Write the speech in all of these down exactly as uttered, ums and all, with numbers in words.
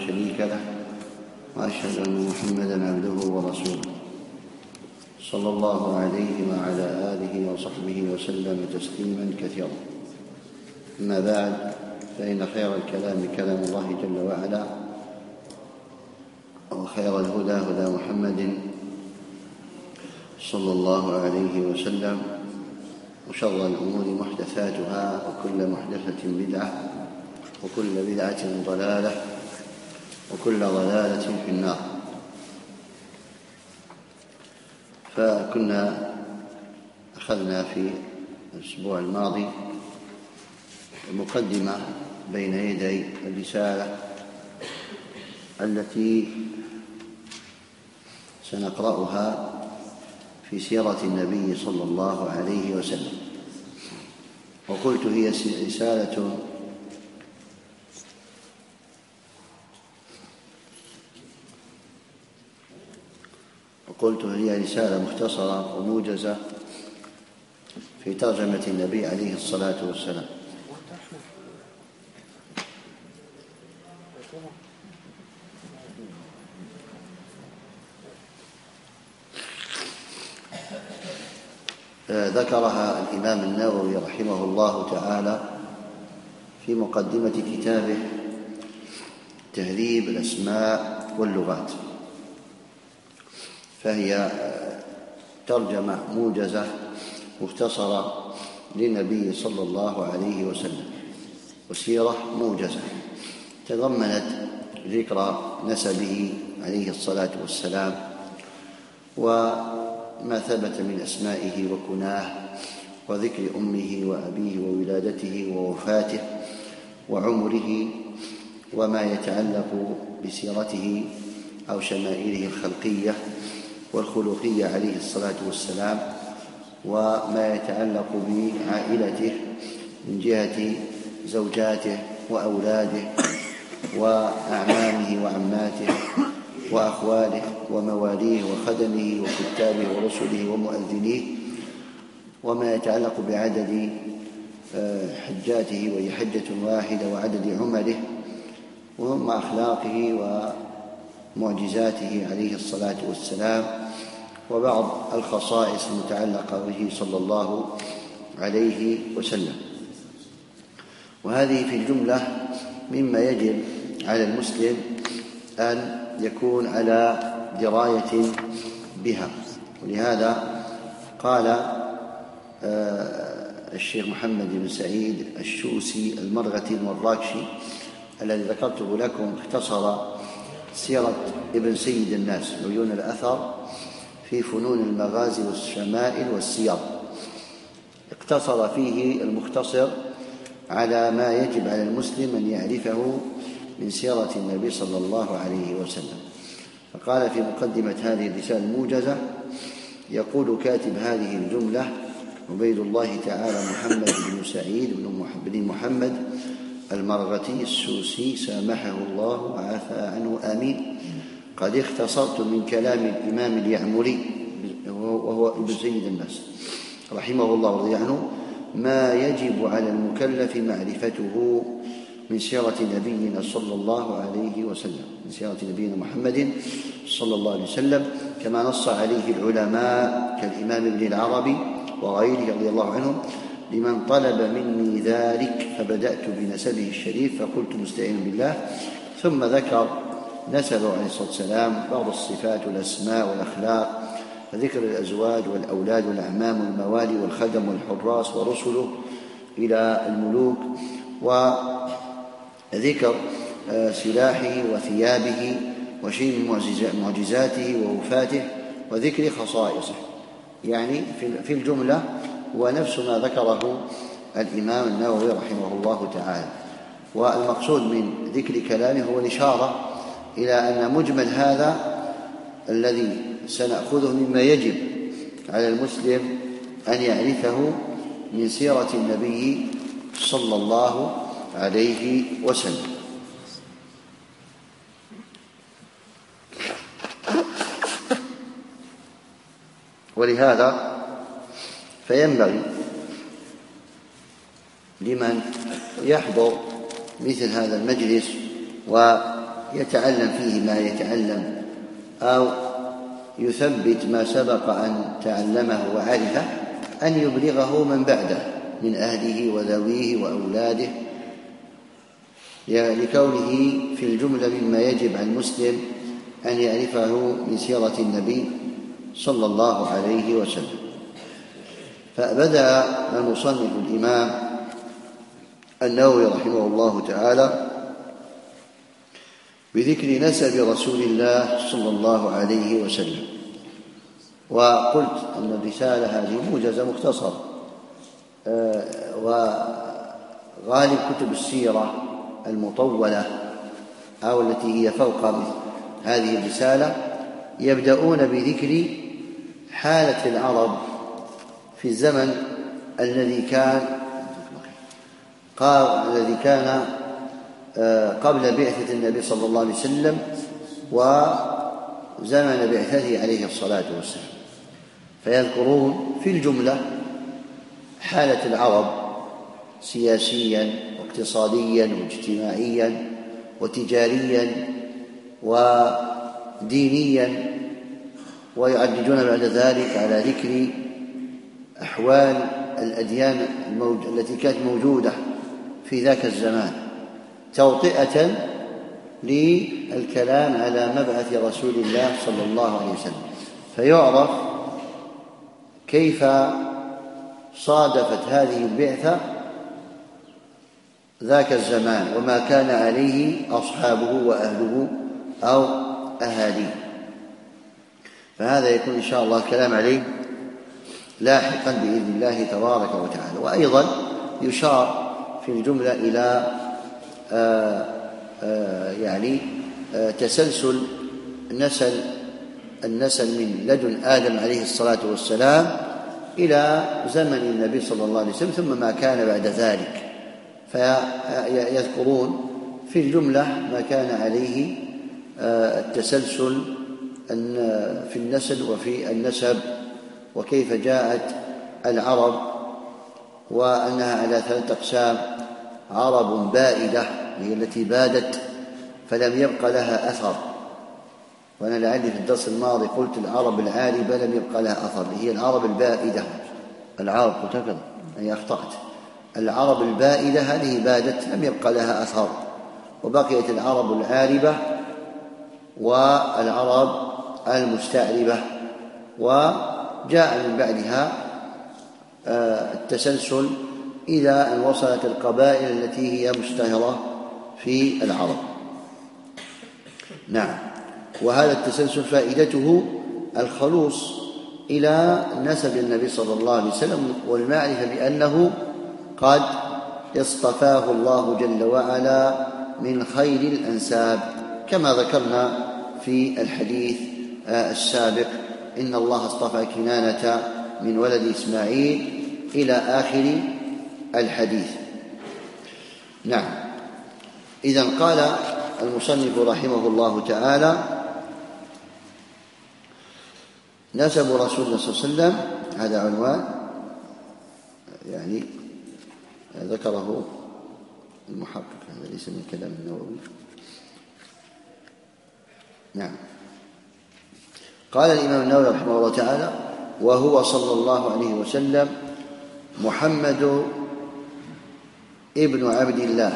شريك له، وأشهد أن محمدًا عبده ورسوله صلى الله عليه وعلى آله وصحبه وسلم تسليمًا كثيرا. أما بعد، فإن خير الكلام كلام الله جل وعلا، وخير الهدى هدى محمد صلى الله عليه وسلم، وشر الأمور محدثاتها، وكل محدثة بدعة، وكل بدعة ضلالة، وكل ضلالة في النار. فكنا أخذنا في الأسبوع الماضي مقدمة بين يدي الرسالة التي سنقرأها في سيرة النبي صلى الله عليه وسلم. وقلت هي رسالة وقلت هي رسالة مختصرة وموجزة في ترجمة النبي عليه الصلاة والسلام. ذكرها الإمام النووي رحمه الله تعالى في مقدمة كتابه تهذيب الأسماء واللغات، فهي ترجمة موجزة مختصرة للنبي صلى الله عليه وسلم، وسيرة موجزة تضمنت ذكر نسبه عليه الصلاة والسلام، وما ثبت من أسمائه وكناه، وذكر أمه وأبيه وولادته ووفاته وعمره، وما يتعلق بسيرته أو شمائله الخلقية والخلقية عليه الصلاة والسلام، وما يتعلق بعائلته من جهة زوجاته وأولاده وأعمامه وعماته وأخواله ومواليه وخدمه وكتابه ورسله ومؤذنيه، وما يتعلق بعدد حجاته، وهي حجة واحدة، وعدد عمره، وهم أخلاقه ومعجزاته عليه الصلاة والسلام، وبعض الخصائص المتعلقة به صلى الله عليه وسلم. وهذه في الجملة مما يجب على المسلم أن يكون على دراية بها. ولهذا قال الشيخ محمد بن سعيد الشوسي المرغتي المراكشي الذي ذكرته لكم، اختصر سيرة ابن سيد الناس عيون الأثر في فنون المغازي والشمائل والسير، اقتصر فيه المختصر على ما يجب على المسلم أن يعرفه من سيرة النبي صلى الله عليه وسلم. فقال في مقدمة هذه الرسالة الموجزة: يقول كاتب هذه الجملة عبيد الله تعالى محمد بن سعيد بن محمد المرغتي السوسي سامحه الله وعفى عنه آمين، قد اختصرت من كلام الإمام اليعمري وهو ابن سيد الناس رحمه الله ورضي عنه ما يجب على المكلف معرفته من سيرة نبينا صلى الله عليه وسلم، من سيرة نبينا محمد صلى الله عليه وسلم، كما نص عليه العلماء كالإمام ابن العربي وغيره رضي الله عنهم: لمن طلب مني ذلك فبدأت بنسبه الشريف فقلت مستعين بالله، ثم ذكر نسبه عليه الصلاة والسلام، بعض الصفات والأسماء والأخلاق، فذكر الأزواج والأولاد والأعمام والموالي والخدم والحراس ورسله إلى الملوك، وذكر سلاحه وثيابه وشيء من معجزاته ووفاته، وذكر خصائصه. يعني في الجملة هو نفس ما ذكره الإمام النووي رحمه الله تعالى. والمقصود من ذكر كلامه هو الإشارة إلى أن مجمل هذا الذي سنأخذه مما يجب على المسلم أن يعرفه من سيرة النبي صلى الله عليه وسلم. ولهذا فينبغي لمن يحضر مثل هذا المجلس يتعلم فيه ما يتعلم أو يثبت ما سبق أن تعلمه وعرفه أن يبلغه من بعده من أهله وذويه وأولاده، لكونه في الجملة مما يجب على المسلم أن يعرفه من سيرة النبي صلى الله عليه وسلم. فبدأ المصنف الإمام النووي رحمه الله تعالى بذكر نسب رسول الله صلى الله عليه وسلم. وقلت أن الرسالة هذه موجزة مختصرة، وغالب كتب السيرة المطولة أو التي هي فوق هذه الرسالة يبدأون بذكر حالة العرب في الزمن الذي كان الذي كان قبل بعثة النبي صلى الله عليه وسلم وزمن بعثته عليه الصلاة والسلام، فيذكرون في الجملة حالة العرب سياسيا واقتصاديا واجتماعيا وتجاريا ودينيا، ويعددون بعد ذلك على ذكر أحوال الأديان التي كانت موجودة في ذاك الزمان توطئة للكلام على مبعث رسول الله صلى الله عليه وسلم، فيعرف كيف صادفت هذه البعثة ذاك الزمان وما كان عليه أصحابه وأهله أو أهاليه. فهذا يكون إن شاء الله الكلام عليه لاحقا بإذن الله تبارك وتعالى. وأيضا يشار في الجملة إلى آآ آآ يعني آآ تسلسل نسل النسل من لدن آدم عليه الصلاة والسلام إلى زمن النبي صلى الله عليه وسلم ثم ما كان بعد ذلك، فيذكرون في الجملة ما كان عليه التسلسل في النسل وفي النسب، وكيف جاءت العرب وأنها على ثلاثة أقسام: عرب بائدة هي التي بادت فلم يبق لها أثر، وأنا لعلي في الدرس الماضي قلت العرب العاربة لم يبق لها أثر، هي العرب البائدة. العرب قلت هكذا أي أخطأت، العرب البائدة هذه بادت لم يبق لها أثر، وبقيت العرب العاربة والعرب المستعربة، وجاء من بعدها التسلسل إلى أن وصلت القبائل التي هي مشتهرة في العرب. نعم، وهذا التسلسل فائدته الخلوص إلى نسب النبي صلى الله عليه وسلم والمعرفة بأنه قد اصطفاه الله جل وعلا من خير الأنساب، كما ذكرنا في الحديث السابق: إن الله اصطفى كنانة من ولد إسماعيل إلى آخر الحديث. نعم، إذن قال المصنف رحمه الله تعالى: نسب رسول الله صلى الله عليه وسلم، هذا عنوان يعني ذكره المحقق، هذا ليس من كلام النووي. نعم، قال الإمام النووي رحمه الله تعالى: وهو صلى الله عليه وسلم محمد ابن عبد الله.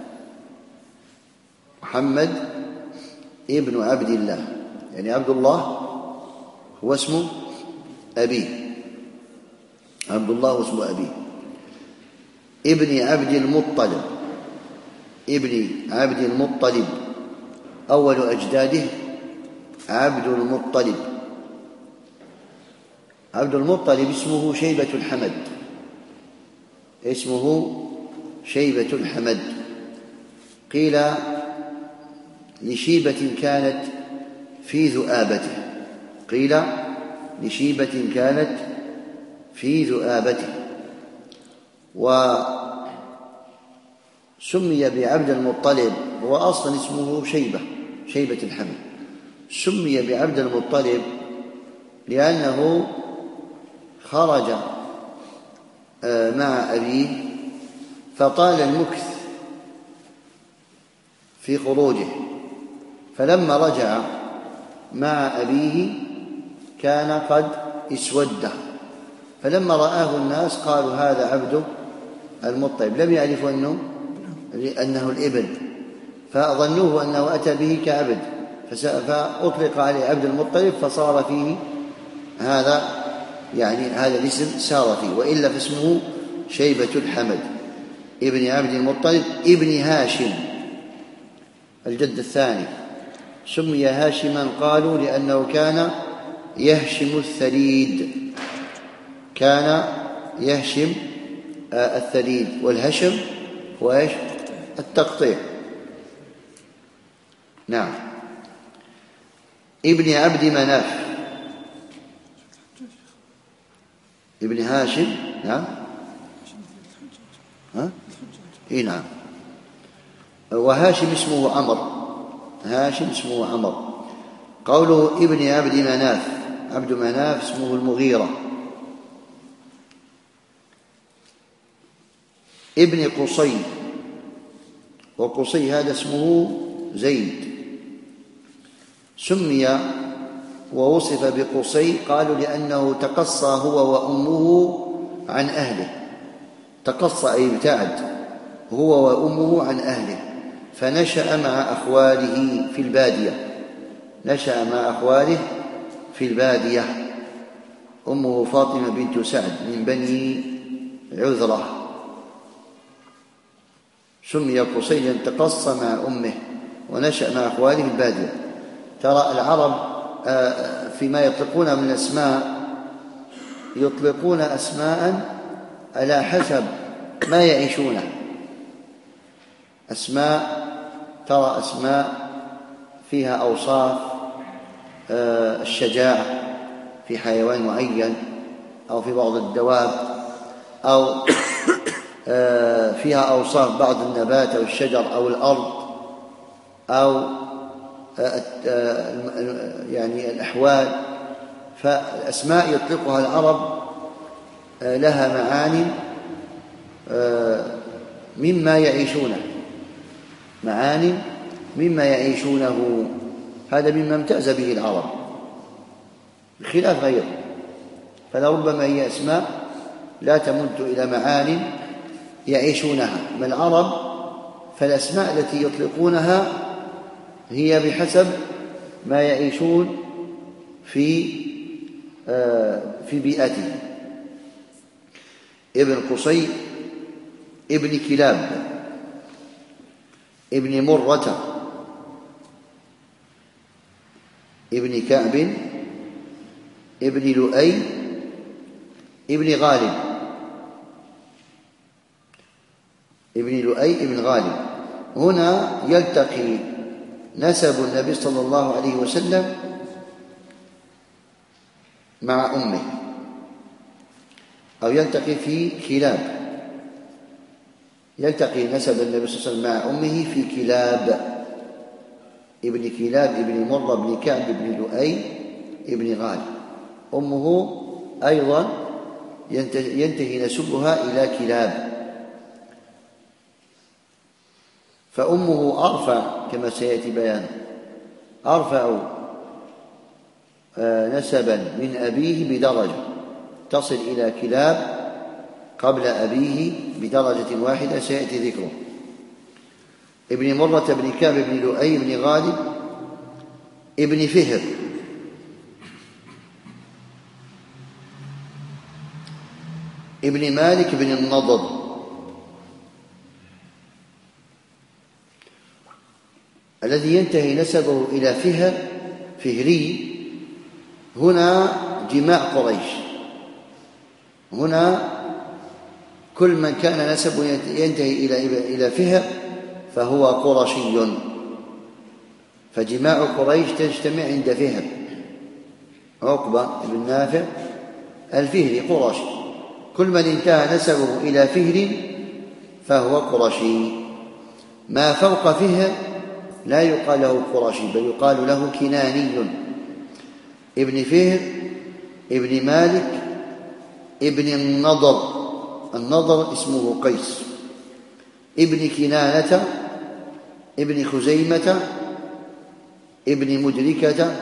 محمد ابن عبد الله يعني عبد الله هو اسم أبيه، عبد الله هو اسم أبيه، ابن عبد المطلب، ابن عبد المطلب أول أجداده عبد المطلب. عبد المطلب اسمه شيبة الحمد، اسمه شيبة الحمد. قيل لشيبة كانت في ذؤابته، قيل لشيبة كانت في ذؤابته، وسمي بعبد المطلب، هو أصلا اسمه شيبة، شيبة الحمد. سمي بعبد المطلب لأنه خرج مع أبيه فطال المكث في خروجه، فلما رجع مع أبيه كان قد اسود، فلما رآه الناس قالوا هذا عبد المطلب، لم يعرفوا أنه, أنه الابن، فظنوه أنه أتى به كعبد، فأطلق عليه عبد المطلب، فصار فيه هذا يعني هذا الاسم سار فيه، وإلا فاسمه شيبة الحمد ابن عبد المطلب ابن هاشم الجد الثاني. سمي هاشما قالوا لأنه كان يهشم الثريد، كان يهشم الثريد، والهشم هو ايش؟ التقطيع. نعم. ابن عبد مناف ابن هاشم. نعم. ها؟ اي نعم. وهاشم اسمه عمر، هاشم اسمه عمر. قوله ابن عبد مناف، عبد مناف اسمه المغيرة. ابن قصي، وقصي هذا اسمه زيد. سمي ووصف بقصي قالوا لأنه تقصى هو وأمه عن أهله، تقصى أي ابتعد هو وأمه عن أهله، فنشأ مع أخواله في البادية، نشأ مع أخواله في البادية. أمه فاطمة بنت سعد من بني عذرة. سمي قصي تقصى مع أمه ونشأ مع أخواله في البادية. ترى العرب فيما يطلقون من الأسماء يطلقون أسماء على حسب ما يعيشونه. أسماء، ترى أسماء فيها أوصاف الشجاعة في حيوان معين أو في بعض الدواب، أو فيها أوصاف بعض النبات أو الشجر أو الأرض، أو يعني الأحوال. فالأسماء يطلقها العرب لها معاني مما يعيشونه، معاني مما يعيشونه. هذا مما امتاز به العرب بخلاف غيره، فلربما هي أسماء لا تمد إلى معاني يعيشونها. ما العرب فالأسماء التي يطلقونها هي بحسب ما يعيشون في في بيئته. ابن قصي ابن كلاب ابن مرة ابن كعب ابن لؤي ابن غالب ابن لؤي ابن غالب. هنا يلتقي نسب النبي صلى الله عليه وسلم مع أمه، أو يلتقي في كلاب، يلتقي نسب النبي صلى الله عليه وسلم مع أمه في كلاب، ابن كلاب ابن مرة ابن كعب ابن لؤي ابن غالب. أمه أيضا ينتهي نسبها إلى كلاب، فأمه أرفع كما سيأتي بيانه، أرفع نسبا من أبيه بدرجة تصل إلى كلاب قبل أبيه بدرجة واحدة سيأتي ذكره. ابن مرة ابن كعب ابن لؤي ابن غالب ابن فهر ابن مالك ابن النضر الذي ينتهي نسبه إلى فهر فهري. هنا جماع قريش، هنا كل من كان نسبه ينتهي إلى فهر فهو قرشي، فجماع قريش تجتمع عند فهر. عقبة بن نافع الفهري قرشي، كل من انتهى نسبه إلى فهر فهو قرشي. ما فوق فهر لا يقال له قرشي بل يقال له كناني. ابن فهر ابن مالك ابن النضر، النضر اسمه قيس، ابن كنانة ابن خزيمة ابن مدركة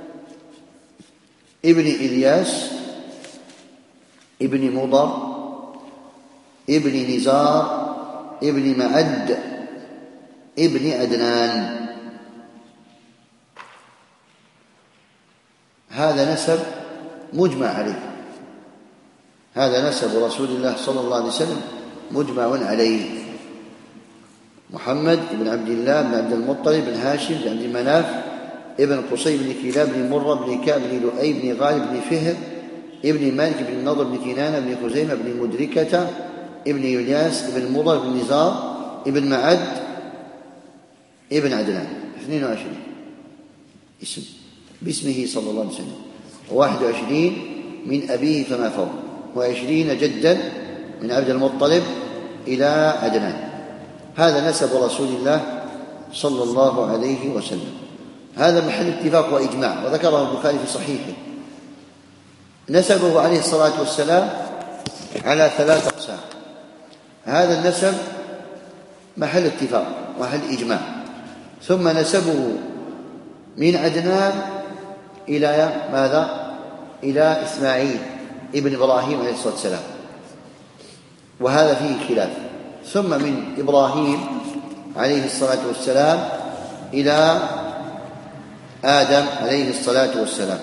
ابن إلياس ابن مضر ابن نزار ابن معد ابن عدنان. هذا نسب مجمع عليه، هذا نسب رسول الله صلى الله عليه وسلم مجمع عليه. محمد بن عبد الله بن عبد المطلب بن هاشم بن عبد مناف ابن قصي بن كلاب بن مرة بن كعب بن لؤي بن غالب بن فهر ابن مالك بن النضر بن كنانة بن خزيمة بن مدركة ابن إلياس ابن مضر بن نزار ابن معد ابن عدنان. اثنين وعشرين اسم باسمه صلى الله عليه وسلم، وواحد وعشرين من أبيه فما فوق، وعشرين جدا من عبد المطلب إلى عدنان. هذا نسب رسول الله صلى الله عليه وسلم. هذا محل اتفاق وإجماع، وذكره البخاري في صحيحه. نسبه عليه الصلاة والسلام على ثلاث أقسام. هذا النسب محل اتفاق ومحل إجماع. ثم نسبه من عدنان إلى ماذا؟ إلى إسماعيل ابن إبراهيم عليه الصلاة والسلام، وهذا فيه خلاف. ثم من إبراهيم عليه الصلاة والسلام إلى آدم عليه الصلاة والسلام.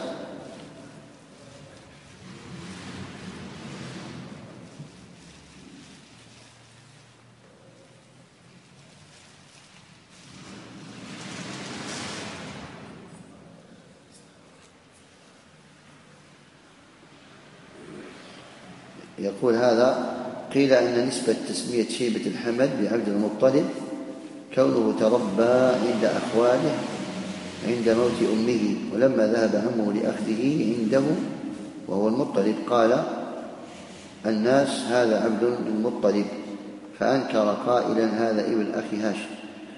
يقول هذا: قيل أن نسبة تسمية شيبة الحمد بعبد المطلب كونه تربى عند أخواله عند موت أمه، ولما ذهب عمه لأخذه عنده وهو المطلب قال الناس هذا عبد المطلب، فأنكر قائلا هذا ابن أخي هاشم،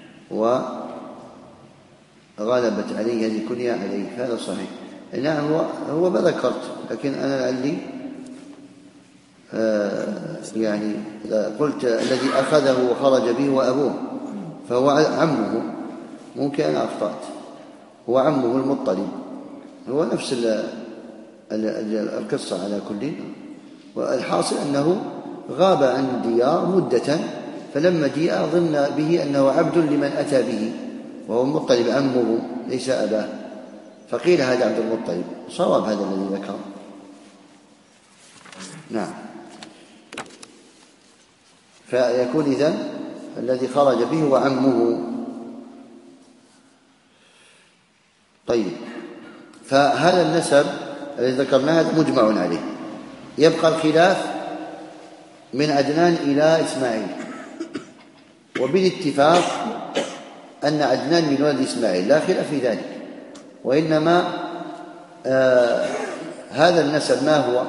وغلبت عليه هذه الكنية عليه. هذا صحيح. نعم، هو هو ما ذكرت، لكن أنا لعلي آه يعني قلت الذي أخذه وخرج به وأبوه، فهو عمه، ممكن أنا أخطأت، هو عمه المطلب، هو نفس القصة على كل. والحاصل أنه غاب عن الديار مدة، فلما جاء ظن به أنه عبد لمن أتى به، وهو المطلب عمه ليس أباه، فقيل هذا عبد المطلب. صواب هذا الذي ذكر. نعم. فيكون إذن الذي خرج به هو عمه. طيب، فهذا النسب الذي ذكرناه هذا مجمع عليه. يبقى الخلاف من عدنان إلى إسماعيل، وبالاتفاق أن عدنان من ولد إسماعيل، لا خلاف في ذلك. وإنما آه هذا النسب ما هو؟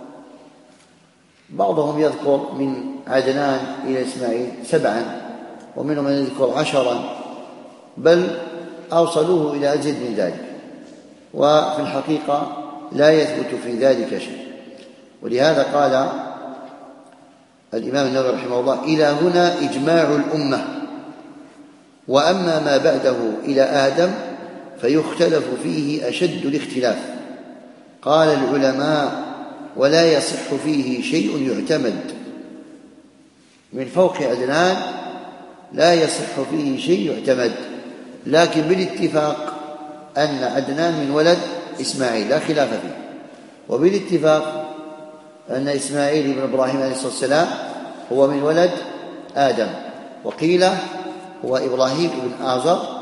بعضهم يذكر من عدنان إلى إسماعيل سبعا، ومنهم من يذكر عشرا، بل أوصلوه إلى أزيد من ذلك، وفي الحقيقة لا يثبت في ذلك شيء. ولهذا قال الإمام النووي رحمه الله: إلى هنا إجماع الأمة، وأما ما بعده إلى آدم فيختلف فيه أشد الاختلاف. قال العلماء: ولا يصح فيه شيء يعتمد. من فوق عدنان لا يصح فيه شيء يعتمد، لكن بالاتفاق أن عدنان من ولد إسماعيل لا خلاف فيه، وبالاتفاق أن إسماعيل بن إبراهيم عليه الصلاة والسلام هو من ولد آدم، وقيل هو إبراهيم بن آزر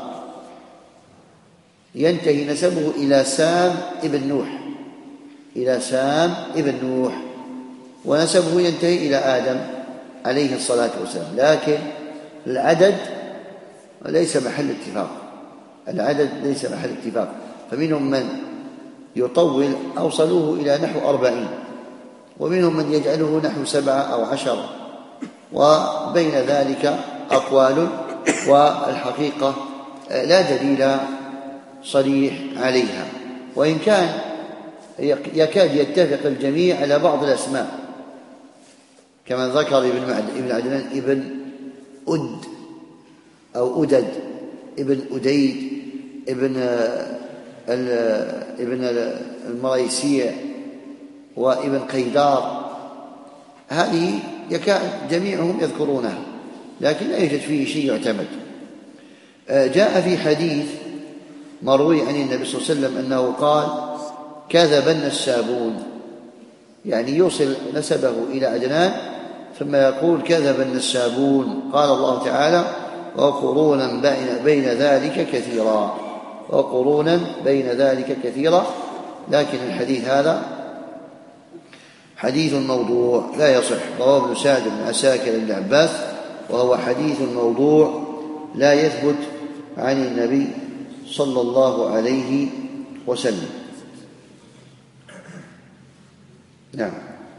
ينتهي نسبه إلى سام ابن نوح، إلى سام ابن نوح، ونسبه ينتهي إلى آدم عليه الصلاة والسلام. لكن العدد ليس محل اتفاق، العدد ليس محل اتفاق، فمنهم من يطول أوصلوه إلى نحو أربعين، ومنهم من يجعله نحو سبعة أو عشر، وبين ذلك أقوال، والحقيقة لا دليل صريح عليها، وإن كان يكاد يتفق الجميع على بعض الأسماء، كما ذكر ابن عدنان ابن أد أو أدد، ابن أديد، ابن ابن المريسيع وابن قيدار، هذه يكاد جميعهم يذكرونها، لكن لا يوجد فيه شيء يعتمد. جاء في حديث مروي عن النبي صلى الله عليه وسلم أنه قال: كذب النسابون، يعني يوصل نسبه إلى عدنان ثم يقول: كذب النسابون. قال الله تعالى: وقرونا بين ذلك كثيرا، وقرونا بين ذلك كثيرا. لكن الحديث هذا حديث موضوع لا يصح، رواه ابن سعد بن عساكر بن عباس، وهو حديث موضوع لا يثبت عن النبي صلى الله عليه وسلم. نعم.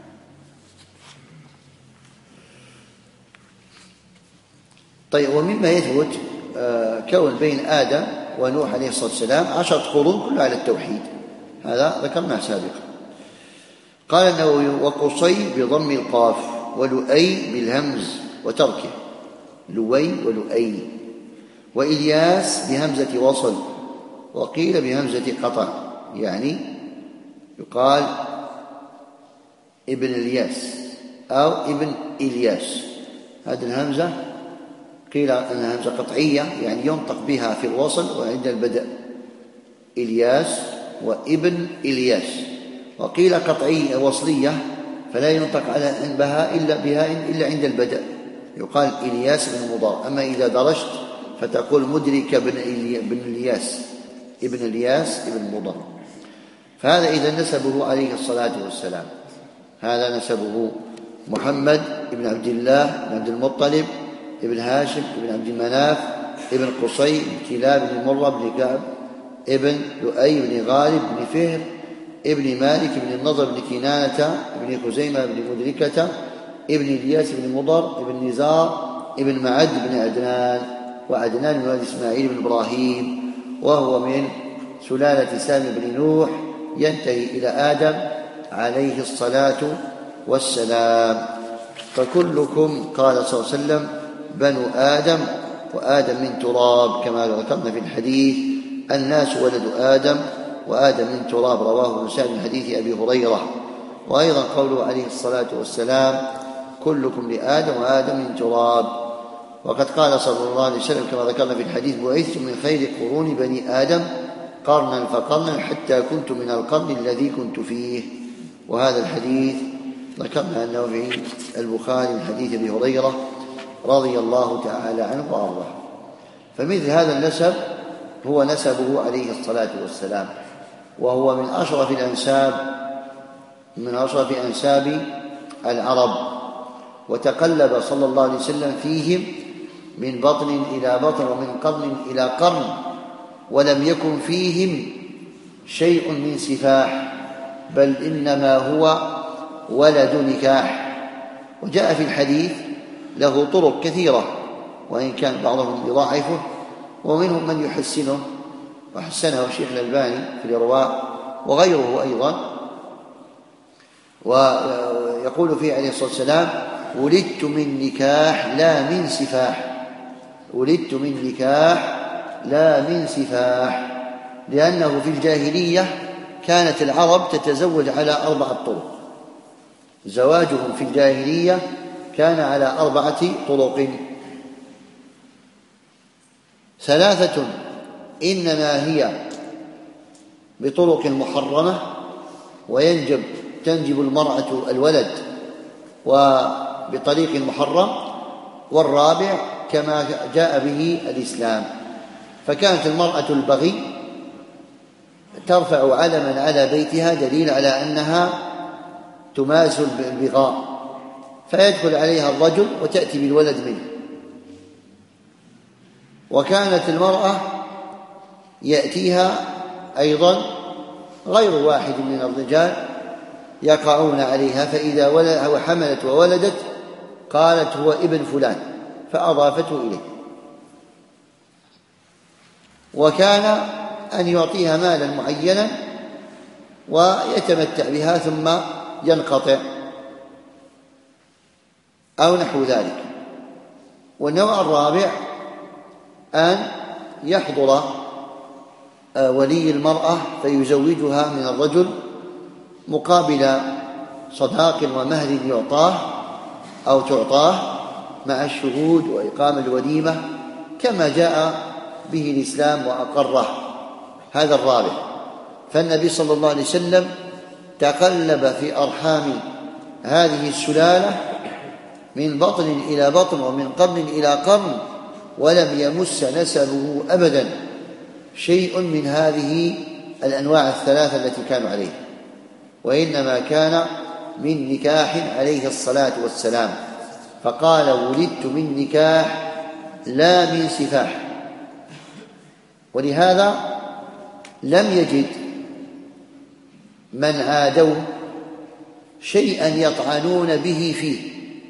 طيب، ومما يثبت كون بين آدم ونوح عليه الصلاة والسلام عشرة قرون كلها على التوحيد، هذا ذكرناه سابقا. قال النووي: وقصي بضم القاف، ولؤي بالهمز وتركه، لؤي ولؤي. وإلياس بهمزة وصل، وقيل بهمزة قطع، يعني يقال ابن الياس أو ابن إلياس. هذه الهمزة قيل أنها همزة قطعية، يعني ينطق بها في الوصل وعند البدء، إلياس وابن إلياس. وقيل قطعية وصلية، فلا ينطق بها إلا بها إلا عند البدء، يقال إلياس بن مضار. أما إذا درجت فتقول مدرك بن إلياس، ابن إلياس ابن مضار. فهذا إذا نسبه عليه الصلاة والسلام، هذا نسبه محمد بن عبد الله بن عبد المطلب ابن هاشم ابن عبد المناف ابن قصي بن كلاب بن مرة بن كعب ابن لؤي بن غالب بن فهر ابن مالك بن النضر بن كنانة ابن خزيمة بن مدركة ابن إلياس بن مضر ابن نزار ابن معد بن عدنان، وعدنان بن ولد إسماعيل بن إبراهيم، وهو من سلالة سام بن نوح، ينتهي إلى آدم عليه الصلاة والسلام. فكلكم قال صلى الله عليه وسلم بنو آدم، وآدم من تراب، كما ذكرنا في الحديث: الناس ولد آدم وآدم من تراب، رواه ابن سعد من حديث أبي هريرة. وأيضا قوله عليه الصلاة والسلام: كلكم لآدم وآدم من تراب. وقد قال صلى الله عليه وسلم كما ذكرنا في الحديث: بعثت من خير قرون بني آدم قرنا فقرنا حتى كنت من القرن الذي كنت فيه. وهذا الحديث ذكرنا أنه في البخاري من حديث أبي هريرة رضي الله تعالى عنه وأرضاه. فمثل هذا النسب هو نسبه عليه الصلاة والسلام، وهو من أشرف الأنساب من أشرف أنساب العرب، وتقلب صلى الله عليه وسلم فيهم من بطن إلى بطن ومن قرن إلى قرن، ولم يكن فيهم شيء من سفاح، بل إنما هو ولد نكاح. وجاء في الحديث له طرق كثيرة، وإن كان بعضهم يضاعفه ومنهم من يحسنه، وحسنه الشيخ الألباني في الإرواء وغيره أيضا. ويقول فيه عليه الصلاة والسلام: ولدت من نكاح لا من سفاح، ولدت من نكاح لا من سفاح، لأنه في الجاهلية كانت العرب تتزوج على أربعة طرق، زواجهم في الجاهلية كان على أربعة طرق: ثلاثة إنما هي بطرق محرمة وينجب تنجب المرأة الولد وبطريق محرم، والرابع كما جاء به الإسلام. فكانت المرأة البغي ترفع علما على بيتها دليل على أنها تماس البغاء، فيدخل عليها الرجل وتأتي بالولد منه. وكانت المرأة يأتيها أيضا غير واحد من الرجال يقعون عليها، فإذا ولد حملت وولدت قالت: هو ابن فلان، فأضافته إليه. وكان أن يعطيها مالا معينا ويتمتع بها ثم ينقطع أو نحو ذلك. والنوع الرابع أن يحضر ولي المرأة فيزوجها من الرجل مقابل صداق ومهر يعطاه أو تعطاه مع الشهود وإقام الوليمة كما جاء به الإسلام وأقره. هذا الرابع. فالنبي صلى الله عليه وسلم تقلب في أرحام هذه السلالة من بطن إلى بطن ومن قرن إلى قرن، ولم يمس نسبه أبدا شيء من هذه الأنواع الثلاثة التي كانوا عليها، وإنما كان من نكاح عليه الصلاة والسلام. فقال: ولدت من نكاح لا من سفاح. ولهذا لم يجد من عادوه شيئا يطعنون به فيه.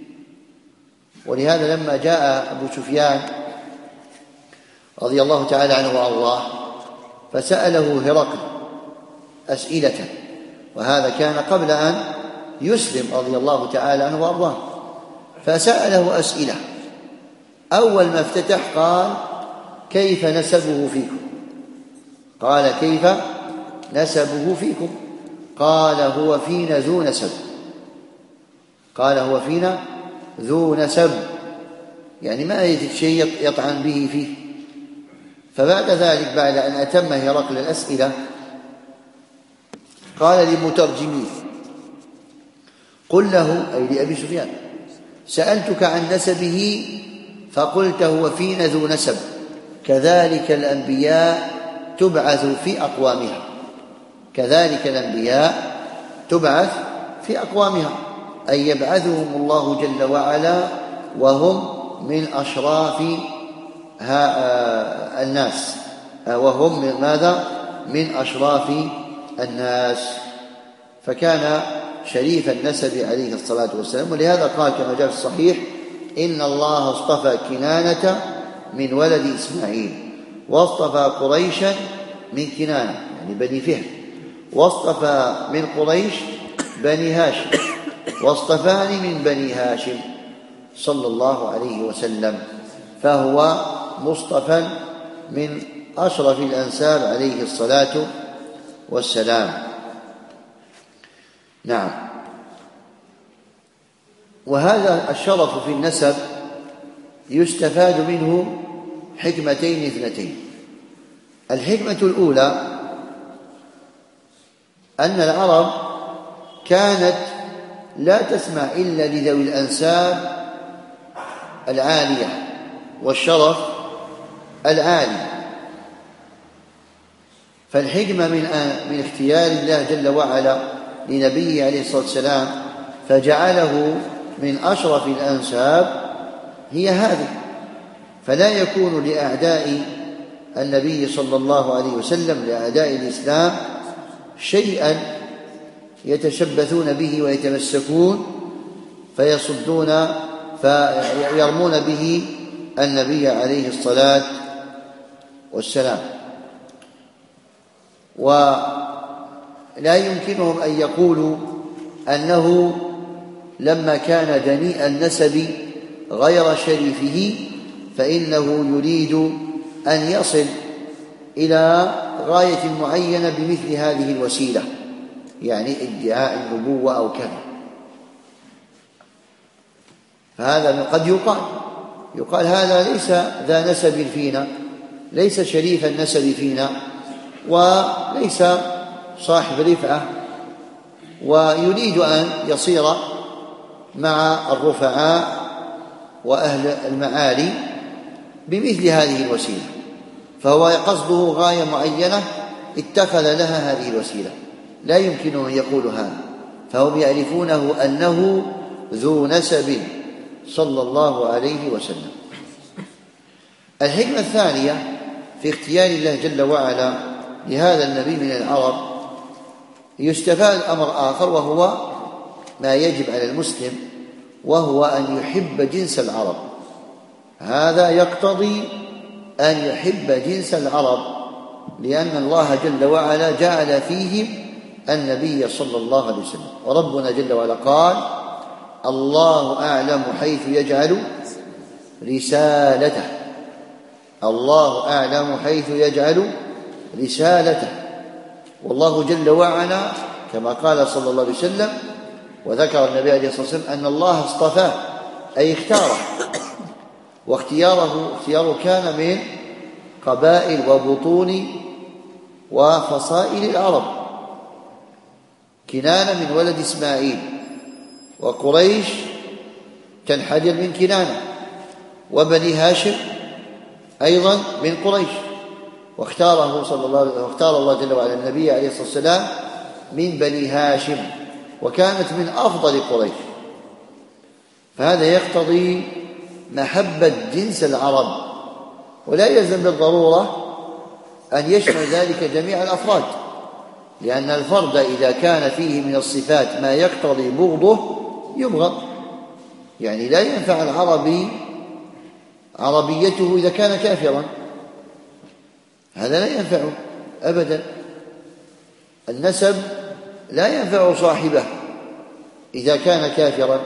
ولهذا لما جاء أبو سفيان رضي الله تعالى عنه وأرضاه فسأله هرقل أسئلة، وهذا كان قبل أن يسلم رضي الله تعالى عنه وأرضاه، فسأله أسئلة. أول ما افتتح قال: كيف نسبه فيكم؟ قال: كيف نسبه فيكم؟ قال: هو فينا ذو نسب. قال: هو فينا ذو نسب، يعني ما يجد شيء يطعن به فيه. فبعد ذلك بعد أن أتم هرقل الأسئلة قال لمترجميه: قل له، أي لأبي سفيان، سألتك عن نسبه فقلت هو فينا ذو نسب، كذلك الأنبياء تبعث في أقوامها. كذلك الأنبياء تبعث في أقوامها، أي يبعثهم الله جل وعلا وهم من أشراف الناس، وهم من ماذا؟ من أشراف الناس. فكان شريف النسب عليه الصلاة والسلام. ولهذا قال كما جاء في الصحيح: إن الله اصطفى كنانة من ولد إسماعيل، واصطفى قريشا من كنانة يعني بني فهر، واصطفى من قريش بني هاشم، واصطفاني من بني هاشم صلى الله عليه وسلم. فهو مصطفى من أشرف الأنساب عليه الصلاة والسلام. نعم. وهذا الشرف في النسب يستفاد منه حكمتين اثنتين. الحكمة الأولى أن العرب كانت لا تسمع إلا لذوي الأنساب العالية والشرف العالي. فالحكمة من من اختيار الله جل وعلا لنبيه عليه الصلاة والسلام فجعله من أشرف الأنساب هي هذه. فلا يكون لأعداء النبي صلى الله عليه وسلم، لأعداء الإسلام، شيئا يتشبثون به ويتمسكون فيصدون فيرمون به النبي عليه الصلاة والسلام. ولا يمكنهم أن يقولوا أنه لما كان دنيء النسب غير شريفه فإنه يريد أن يصل إلى غاية معينة بمثل هذه الوسيلة، يعني ادعاء النبوة أو كذا. فهذا قد يقال يقال هذا ليس ذا نسب فينا، ليس شريف النسب فينا، وليس صاحب رفعة، ويريد أن يصير مع الرفعاء وأهل المعالي بمثل هذه الوسيلة، فهو قصده غاية معينة اتخذ لها هذه الوسيلة. لا يمكن أن يقول هذا، فهم يعرفونه أنه ذو نسب صلى الله عليه وسلم. الحكمة الثانية في اختيار الله جل وعلا لهذا النبي من العرب يستفاد أمر آخر، وهو ما يجب على المسلم، وهو أن يحب جنس العرب. هذا يقتضي أن يحب جنس العرب، لأن الله جل وعلا جعل فيهم النبي صلى الله عليه وسلم. وربنا جل وعلا قال: الله أعلم حيث يجعل رسالته. الله أعلم حيث يجعل رسالته. والله جل وعلا كما قال صلى الله عليه وسلم وذكر النبي عليه الصلاة والسلام أن الله اصطفاه أي اختاره، واختياره اختياره كان من قبائل وبطون وفصائل العرب. كنانة من ولد إسماعيل، وقريش تنحدر من كنانة، وبني هاشم أيضا من قريش، واختاره صلى الله واختار الله جل وعلا النبي عليه الصلاة والسلام من بني هاشم، وكانت من أفضل قريش. فهذا يقتضي محبة جنس العرب، ولا يلزم بالضرورة أن يشمل ذلك جميع الأفراد، لأن الفرد إذا كان فيه من الصفات ما يقتضي بغضه يبغض. يعني لا ينفع العربي عربيته إذا كان كافرا، هذا لا ينفعه أبدا. النسب لا ينفع صاحبه إذا كان كافرا.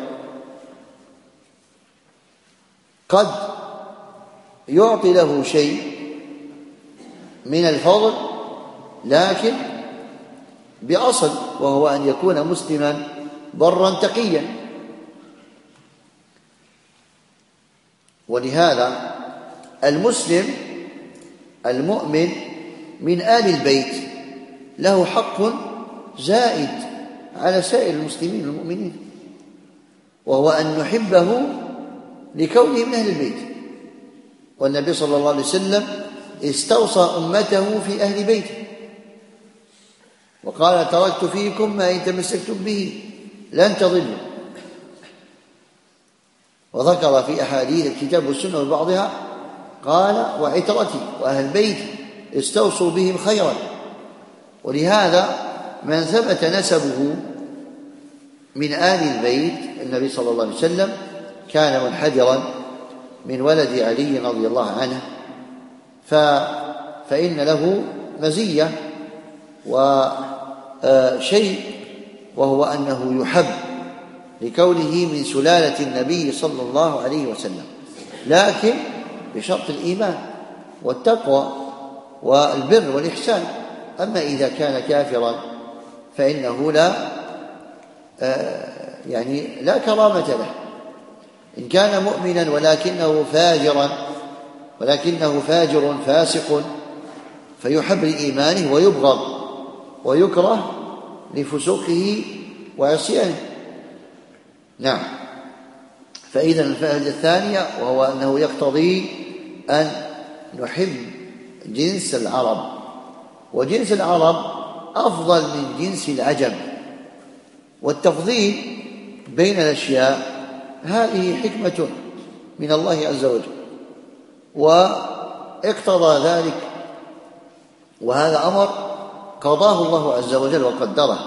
قد يعطي له شيء من الفضل لكن بأصل، وهو أن يكون مسلما برا تقيا. ولهذا المسلم المؤمن من آل البيت له حق زائد على سائر المسلمين المؤمنين، وهو أن نحبه لكونه من أهل البيت. والنبي صلى الله عليه وسلم استوصى أمته في أهل بيته وقال: تركت فيكم ما إن تمسكتم به لن تضلوا. وذكر في أحاديث الكتاب والسنة وبعضها قال: وعترتي وأهل بيتي استوصوا بهم خيرا. ولهذا من ثبت نسبه من آل البيت النبي صلى الله عليه وسلم كان منحدرا من ولد علي رضي الله عنه، فإن له مزية وشيء، وهو أنه يحب لكونه من سلالة النبي صلى الله عليه وسلم، لكن بشرط الإيمان والتقوى والبر والإحسان. أما إذا كان كافرا فإنه لا يعني لا كرامة له. إن كان مؤمنا ولكنه فاجرا ولكنه فاجر فاسق فيحب لإيمانه ويبغض ويكره لفسوقه وعصيانه. نعم. فإذا الفائدة الثانية وهو أنه يقتضي أن نحب جنس العرب، وجنس العرب أفضل من جنس العجم. والتفضيل بين الأشياء هذه حكمة من الله عز وجل، واقتضى ذلك، وهذا أمر قضاه الله عز وجل وقدره،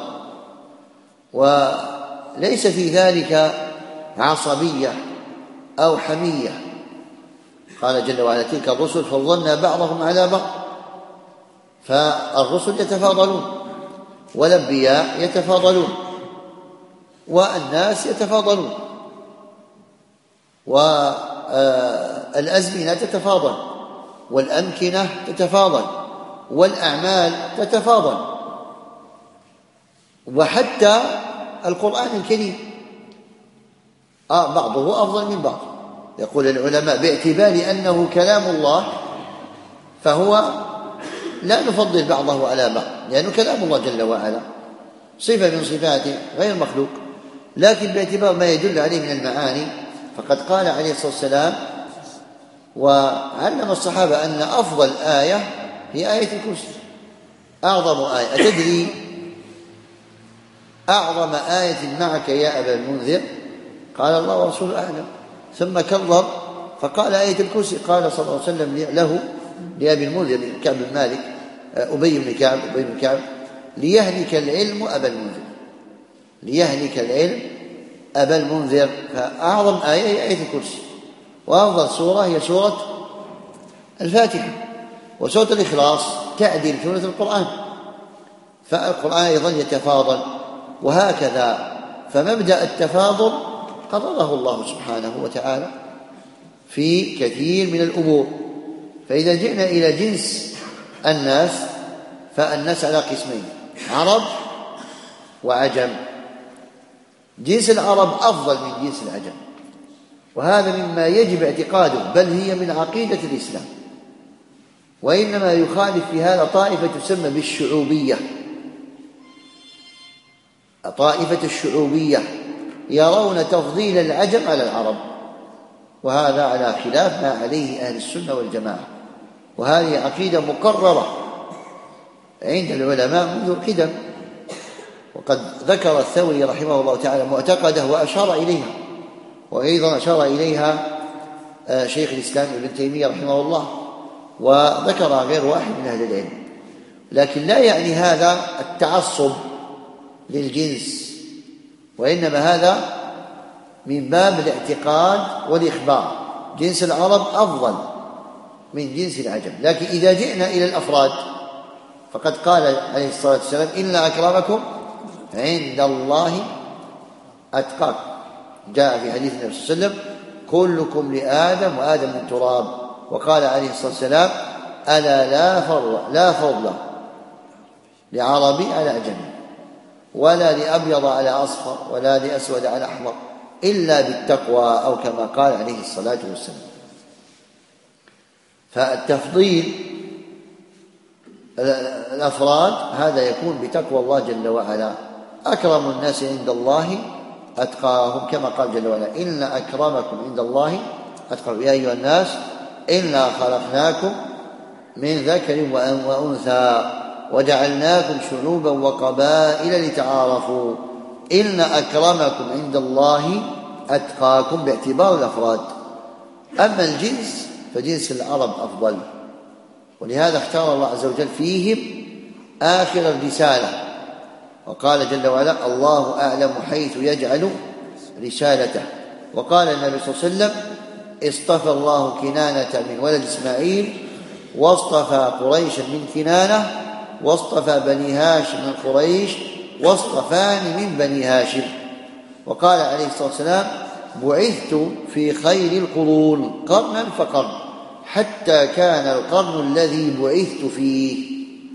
وليس في ذلك عصبية أو حمية. قال جل وعلا: تلك الرسل فضلنا بعضهم على بعض. فالرسل يتفاضلون، والأنبياء يتفاضلون، والناس يتفاضلون، والأزمنة تتفاضل، والأمكنة تتفاضل، والأعمال تتفاضل، وحتى القرآن الكريم آه بعضه أفضل من بعض. يقول العلماء باعتبار أنه كلام الله فهو لا نفضل بعضه على بعض، لأنه كلام الله جل وعلا صفة من صفاته غير مخلوق، لكن باعتبار ما يدل عليه من المعاني فقد قال عليه الصلاة والسلام وعلم الصحابة أن أفضل آية هي آية الكرسي، أعظم آية. أتدري أعظم آية معك يا أبا المنذر؟ قال: الله ورسوله أعلم. ثم كرر فقال: آية الكرسي. قال صلى الله عليه وسلم له لأبي المنذر كعب بن مالك أبي بن كعب أبي بن كعب: ليهلك العلم أبا المنذر، ليهلك العلم أبا المنذر. فأعظم آية هي آية الكرسي، وأفضل سورة هي سورة الفاتحة، وسورة الإخلاص تعدل ثلث القرآن. فالقرآن أيضا يتفاضل، وهكذا. فمبدأ التفاضل قرره الله سبحانه وتعالى في كثير من الأمور. فإذا جئنا إلى جنس الناس فالناس على قسمين: عرب وعجم. جنس العرب أفضل من جنس العجم، وهذا مما يجب اعتقاده، بل هي من عقيدة الإسلام. وإنما يخالف في هذا طائفة تسمى بالشعوبية، طائفة الشعوبية يرون تفضيل العجم على العرب، وهذا على خلاف ما عليه أهل السنة والجماعة، وهذه عقيدة مقررة عند العلماء منذ القدم. وقد ذكر الثوري رحمه الله تعالى معتقده وأشار إليها، وأيضا أشار إليها شيخ الإسلام ابن تيمية رحمه الله، وذكر غير واحد من أهل العلم. لكن لا يعني هذا التعصب للجنس، وإنما هذا من باب الاعتقاد والإخبار. جنس العرب أفضل من جنس العجم. لكن إذا جئنا إلى الأفراد فقد قال عليه الصلاة والسلام: إن أكرمكم عند الله أتقاكم. جاء في حديث النبي صلى الله عليه وسلم: كلكم لآدم وآدم من تراب. وقال عليه الصلاة والسلام: ألا لا فضل لا فضل لعربي على أعجمي، ولا لأبيض على أصفر، ولا لأسود على أحمر، إلا بالتقوى، أو كما قال عليه الصلاة والسلام. فالتفضيل الأفراد هذا يكون بتقوى الله جل وعلا. أكرم الناس عند الله أتقاهم، كما قال جل وعلا: إن أكرمكم عند الله أتقاكم يا أيها الناس إنا خلقناكم من ذكر وأنثى وجعلناكم شعوبا وقبائل لتعارفوا إن أكرمكم عند الله أتقاكم، باعتبار الأفراد. أما الجنس فجنس العرب أفضل، ولهذا اختار الله عز وجل فيهم آخر الرسالة، وقال جل وعلا: الله أعلم حيث يجعل رسالته. وقال النبي صلى الله عليه وسلم: اصطفى الله كنانة من ولد إسماعيل، واصطفى قريشا من كنانة، واصطفى بني هاشم من قريش، واصطفاني من بني هاشم. وقال عليه الصلاة والسلام: بعثت في خير القرون قرنا فقرن، حتى كان القرن الذي بعثت فيه.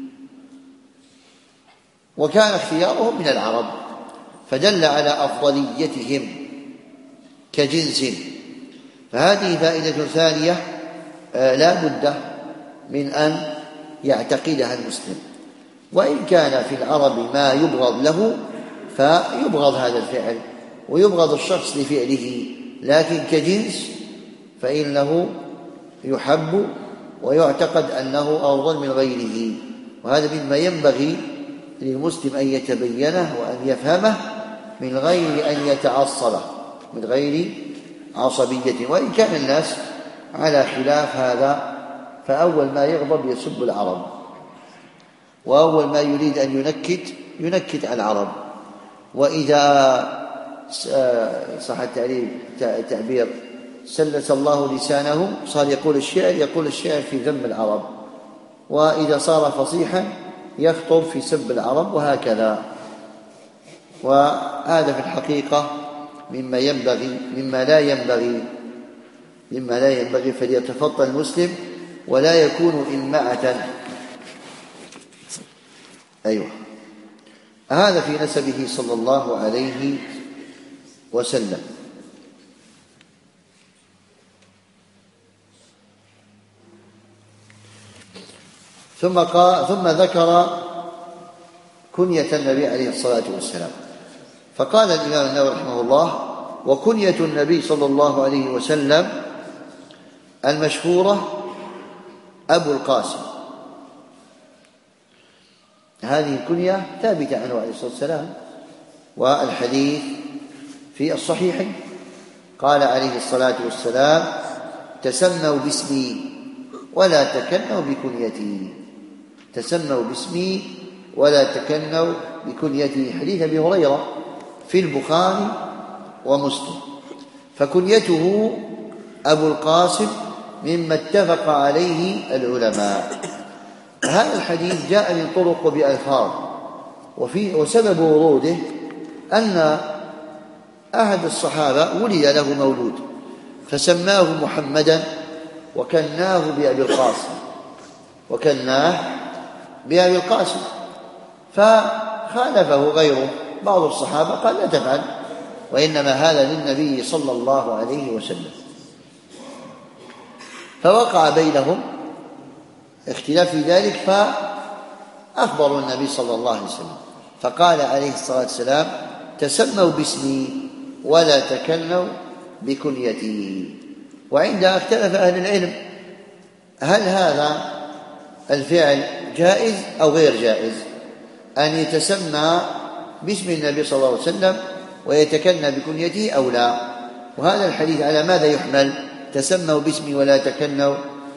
وكان اختيارهم من العرب، فدل على أفضليتهم كجنس. فهذه فائدة ثانية لا بد من أن يعتقدها المسلم. وإن كان في العرب ما يبغض له فيبغض هذا الفعل ويبغض الشخص لفعله، لكن كجنس فإنه يحب ويعتقد أنه أفضل من غيره. وهذا مما ينبغي للمسلم أن يتبينه وأن يفهمه من غير أن يتعصبه، من غير عصبية. وإن كان الناس على خلاف هذا، فأول ما يغضب يسب العرب، وأول ما يريد أن ينكت ينكت على العرب. وإذا صح التعبير سلس الله لسانه صار يقول الشعر يقول الشعر في ذم العرب، وإذا صار فصيحا يخطب في سب العرب، وهكذا. وهذا في الحقيقة مما ينبغي مما لا ينبغي مما لا ينبغي فليتفطن المسلم ولا يكون إمعة. أيوه، هذا في نسبه صلى الله عليه وسلم. ثم قال ثم ذكر كنية النبي عليه الصلاة والسلام، فقال الإمام النووي رحمه الله: وكنية النبي صلى الله عليه وسلم المشهورة أبو القاسم. هذه الكنية ثابتة عنه عليه الصلاة والسلام، والحديث في الصحيحين قال عليه الصلاة والسلام: تسموا باسمي ولا تكنوا بكنيتي، تسموا باسمي ولا تكنوا بكنيتي. حديث أبي هريرة في البخاري ومسلم. فكنيته أبو القاسم مما اتفق عليه العلماء. هذا الحديث جاء من طرق وبألفاظ، وفي وسبب وروده أن أحد الصحابة ولد له مولود فسماه محمدا وكناه بأبي القاسم وكناه بأبي القاسم، فخالفه غيره بعض الصحابة قال لا تفعل، وإنما هذا للنبي صلى الله عليه وسلم. فوقع بينهم اختلاف في ذلك، فأخبروا النبي صلى الله عليه وسلم فقال عليه الصلاة والسلام: تسموا باسمي ولا تكنوا بكنيتي. وعندها اختلف أهل العلم هل هذا الفعل جائز أو غير جائز، أن يتسمى باسم النبي صلى الله عليه وسلم ويتكنى بكنيته أو لا. وهذا الحديث على ماذا يحمل؟ تسموا باسمي ولا تكنوا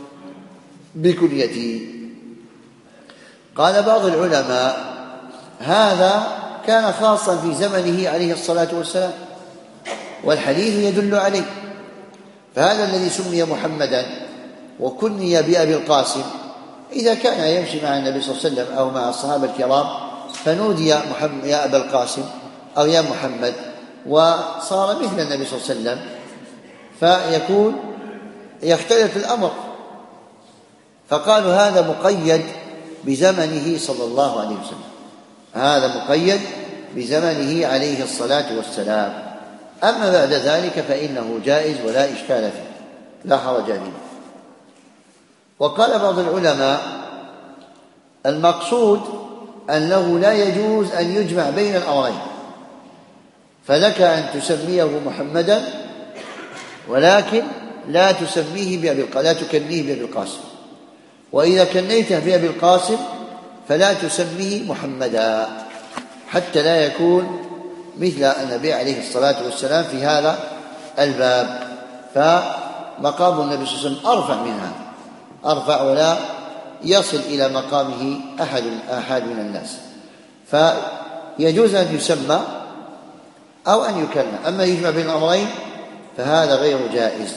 بكنيتي. قال بعض العلماء هذا كان خاصا في زمنه عليه الصلاة والسلام، والحديث يدل عليه. فهذا الذي سمي محمدا وكني بأبي القاسم إذا كان يمشي مع النبي صلى الله عليه وسلم أو مع الصحابة الكرام فنودي يا محمد يا أبا القاسم أو يا محمد، وصار مثل النبي صلى الله عليه وسلم، فيكون يختلف الأمر. فقالوا هذا مقيد بزمنه صلى الله عليه وسلم، هذا مقيد بزمنه عليه الصلاة والسلام. أما بعد ذلك فإنه جائز ولا إشكال فيه، لا حرج فيه. وقال بعض العلماء المقصود أنه لا يجوز أن يجمع بين الأمرين، فلك أن تسميه محمدا ولكن لا تسميه بأبي القاسم، لا تكنيه بأبي القاسم، وإذا كنيته بأبي القاسم فلا تسميه محمدا، حتى لا يكون مثل النبي عليه الصلاة والسلام في هذا الباب. فمقام النبي صلى الله عليه وسلم أرفع منها، أرفع ولا يصل إلى مقامه أحد أحد من الناس، فيجوز أن يسمى أو أن يكنى. أما يجمع بين الأمرين فهذا غير جائز.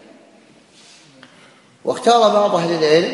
واختار بعض أهل العلم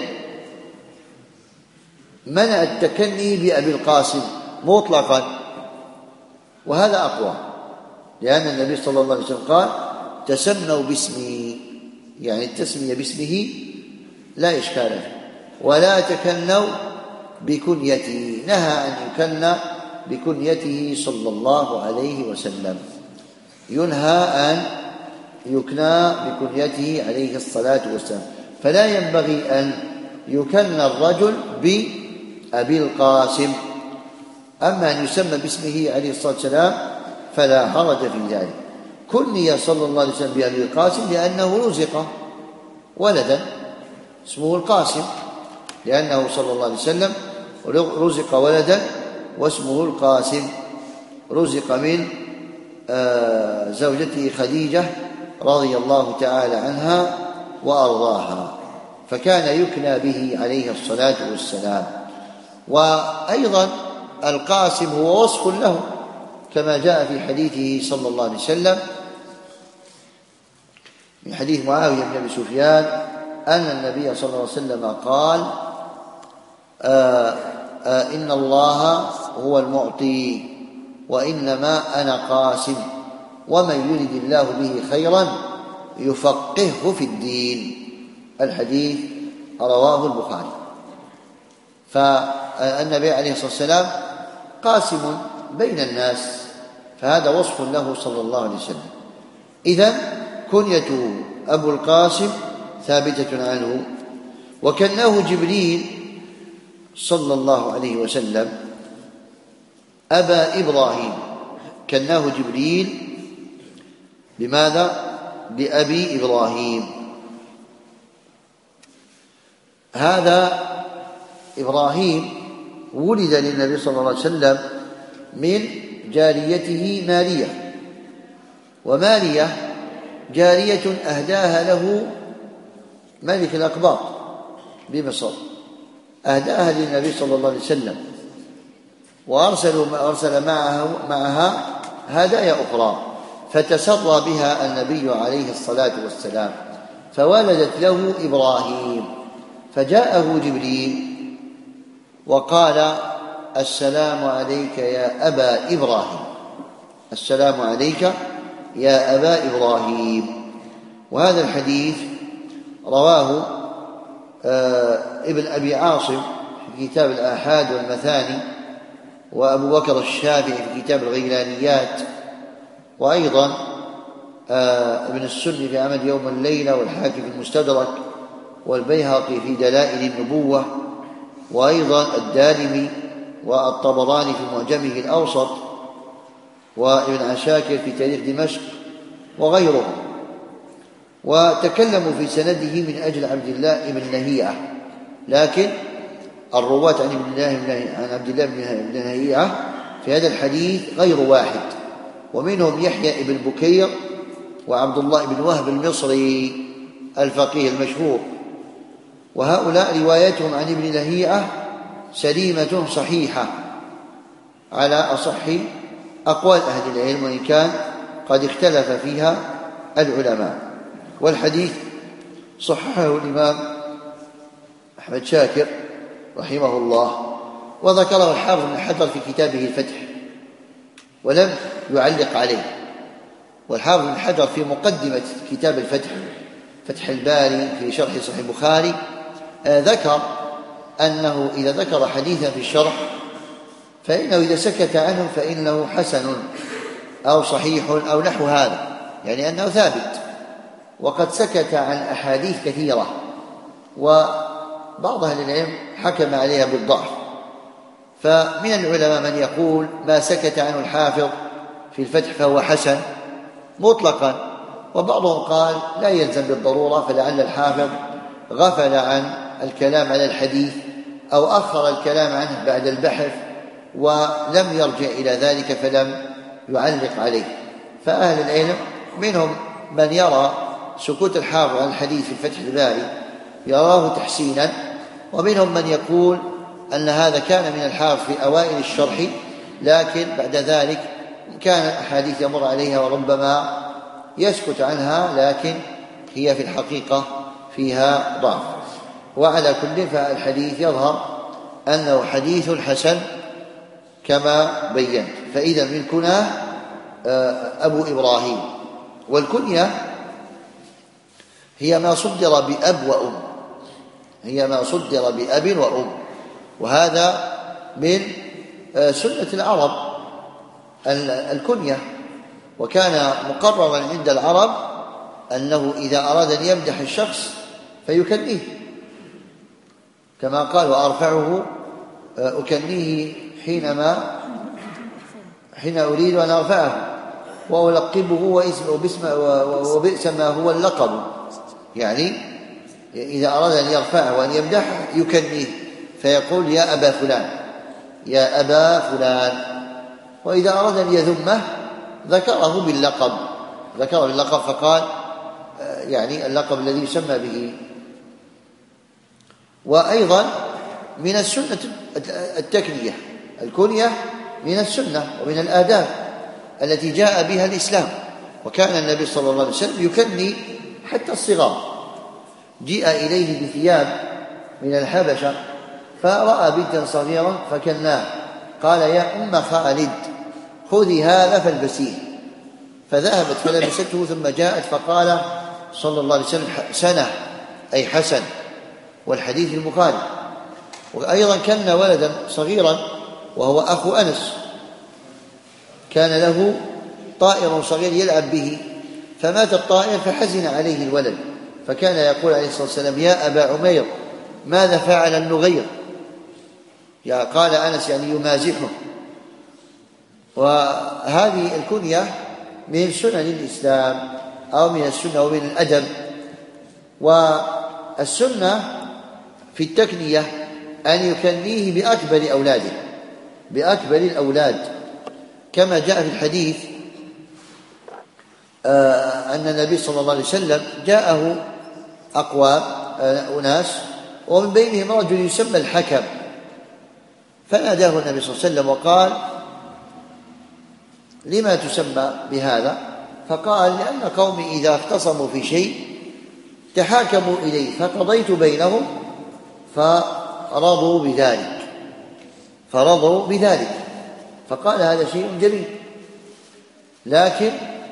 منع التكني بأبي القاسم مطلقا، وهذا أقوى، لأن النبي صلى الله عليه وسلم قال: تسموا باسمي، يعني التسمية باسمه لا إشكال فيه، ولا تكنوا بكنيته، نهى أن يكنى بكنيته صلى الله عليه وسلم، ينهى أن يكنى بكنيته عليه الصلاة والسلام. فلا ينبغي أن يكنى الرجل بأبي القاسم، أما أن يسمى باسمه عليه الصلاة والسلام فلا حرج في ذلك. كني صلى الله عليه وسلم بأبي القاسم لأنه رزق ولدا اسمه القاسم، لأنه صلى الله عليه وسلم رزق ولدا واسمه القاسم، رزق من زوجته خديجة رضي الله تعالى عنها وأرضاها، فكان يكنى به عليه الصلاة والسلام. وأيضا القاسم هو وصف له، كما جاء في حديثه صلى الله عليه وسلم من حديث معاوية بن أبي سفيان أن النبي صلى الله عليه وسلم قال: آآ آآ إن الله هو المعطي وإنما أنا قاسم، ومن يرد الله به خيرا يفقهه في الدين. الحديث رواه البخاري. فالنبي عليه الصلاة والسلام قاسم بين الناس، فهذا وصف له صلى الله عليه وسلم. إذن كنيته أبو القاسم ثابتة عنه. وكناه جبريل صلى الله عليه وسلم أبا إبراهيم، كناه جبريل لماذا؟ بأبي إبراهيم. هذا إبراهيم ولد للنبي صلى الله عليه وسلم من جاريته مارية، ومارية جارية أهداها له ملك الأقباط بمصر، أهداها للنبي صلى الله عليه وسلم، وأرسلوا أرسل معها معها هدايا أخرى، فتسرى بها النبي عليه الصلاة والسلام، فولدت له إبراهيم، فجاءه جبريل وقال: السلام عليك يا أبا إبراهيم، السلام عليك يا أبا إبراهيم. وهذا الحديث رواه ابن أبي عاصم في كتاب الآحاد والمثاني، وأبو بكر الشافعي في كتاب الغيلانيات، وأيضا ابن السني في عمل يوم الليلة، والحاكم في المستدرك، والبيهقي في دلائل النبوة، وأيضا الدارمي والطبراني في معجمه الأوسط، وابن عساكر في تاريخ دمشق وغيرهم. وتكلموا في سنده من أجل عبد الله بن لهيعة، لكن الرواة عن ابن الله عن عبد الله بن لهيعة في هذا الحديث غير واحد، ومنهم يحيى بن بكير وعبد الله بن وهب المصري الفقيه المشهور، وهؤلاء روايتهم عن ابن لهيعة سليمة صحيحة على أصح أقوال أهل العلم، وإن كان قد اختلف فيها العلماء. والحديث صححه الإمام أحمد شاكر رحمه الله، وذكره الحافظ بن حجر في كتابه الفتح ولم يعلق عليه. والحافظ بن حجر في مقدمة كتاب الفتح فتح الباري في شرح صحيح البخاري ذكر أنه إذا ذكر حديثا في الشرح فإنه إذا سكت عنه فإنه حسن أو صحيح أو نحو هذا، يعني أنه ثابت. وقد سكت عن أحاديث كثيرة، وبعض أهل العلم حكم عليها بالضعف، فمن العلماء من يقول ما سكت عنه الحافظ في الفتح فهو حسن مطلقا، وبعضهم قال لا يلزم بالضرورة، فلعل الحافظ غفل عن الكلام على الحديث أو أخر الكلام عنه بعد البحث ولم يرجع إلى ذلك فلم يعلق عليه. فأهل العلم منهم من يرى سكوت الحافظ عن الحديث في الفتح الباري يراه تحسينا، ومنهم من يقول أن هذا كان من الحافظ في أوائل الشرح، لكن بعد ذلك كان الأحاديث يمر عليها وربما يسكت عنها، لكن هي في الحقيقة فيها ضعف. وعلى كل فالحديث يظهر أنه حديث حسن كما بينت. فإذا من كناه أبو إبراهيم، والكنية هي ما صدر بأب وأم، هي ما صدر بأب وأم، وهذا من سنة العرب الكنية. وكان مقررا عند العرب أنه إذا أراد أن يمدح الشخص فيكنيه، كما قال وأرفعه أكنيه حينما حين أريد أن أرفعه وألقبه وبئس ما هو اللقب، يعني إذا أراد أن يرفعه وأن يمدحه يكنيه فيقول يا أبا فلان يا أبا فلان. وإذا أراد أن يذمه ذكره باللقب ذكره باللقب فقال يعني اللقب الذي يسمى به. وأيضا من السنة التكنية، الكنية من السنة ومن الآداب التي جاء بها الإسلام، وكان النبي صلى الله عليه وسلم يكني حتى الصغار. جيء إليه بثياب من الحبشة فرأى بنتا صغيرة فكناه، قال يا أم خالد خذي هذا فالبسيه، فذهبت فلبسته ثم جاءت فقال صلى الله عليه وسلم سنة أي حسن، والحديث البخاري. وأيضا كان ولدا صغيرا وهو أخو أنس، كان له طائر صغير يلعب به فمات الطائر فحزن عليه الولد، فكان يقول عليه الصلاة والسلام يا أبا عمير ماذا فعل النغير؟ يعني قال أنس يعني يمازحه. وهذه الكنية من سنن الإسلام أو من السنة ومن الأدب. والسنة في التكنية أن يكنيه بأكبر أولاده بأكبر الأولاد، كما جاء في الحديث أن النبي صلى الله عليه وسلم جاءه أقوام أناس ومن بينهم رجل يسمى الحكم، فناداه النبي صلى الله عليه وسلم وقال لما تسمى بهذا؟ فقال لأن قومي إذا اختصموا في شيء تحاكموا إليه فقضيت بينهم فرضوا بذلك فرضوا بذلك فقال هذا شيء جميل، لكن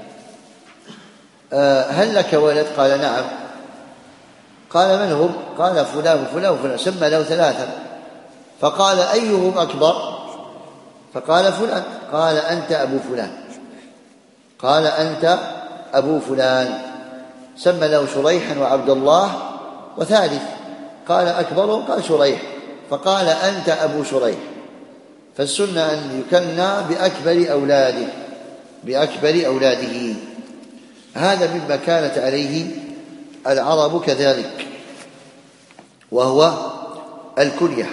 هل لك ولد؟ قال نعم. قال من هم؟ قال فلان وفلان وفلان، سمى له ثلاثة، فقال أيهم أكبر؟ فقال فلان. قال أنت أبو فلان. قال أنت أبو فلان. سمى له شريحا وعبد الله وثالث. قال أكبرهم؟ قال شريح. فقال أنت أبو شريح. فالسنة أن يكنى بأكبر أولاده بأكبر أولاده. هذا مما كانت عليه العرب كذلك، وهو الكنية.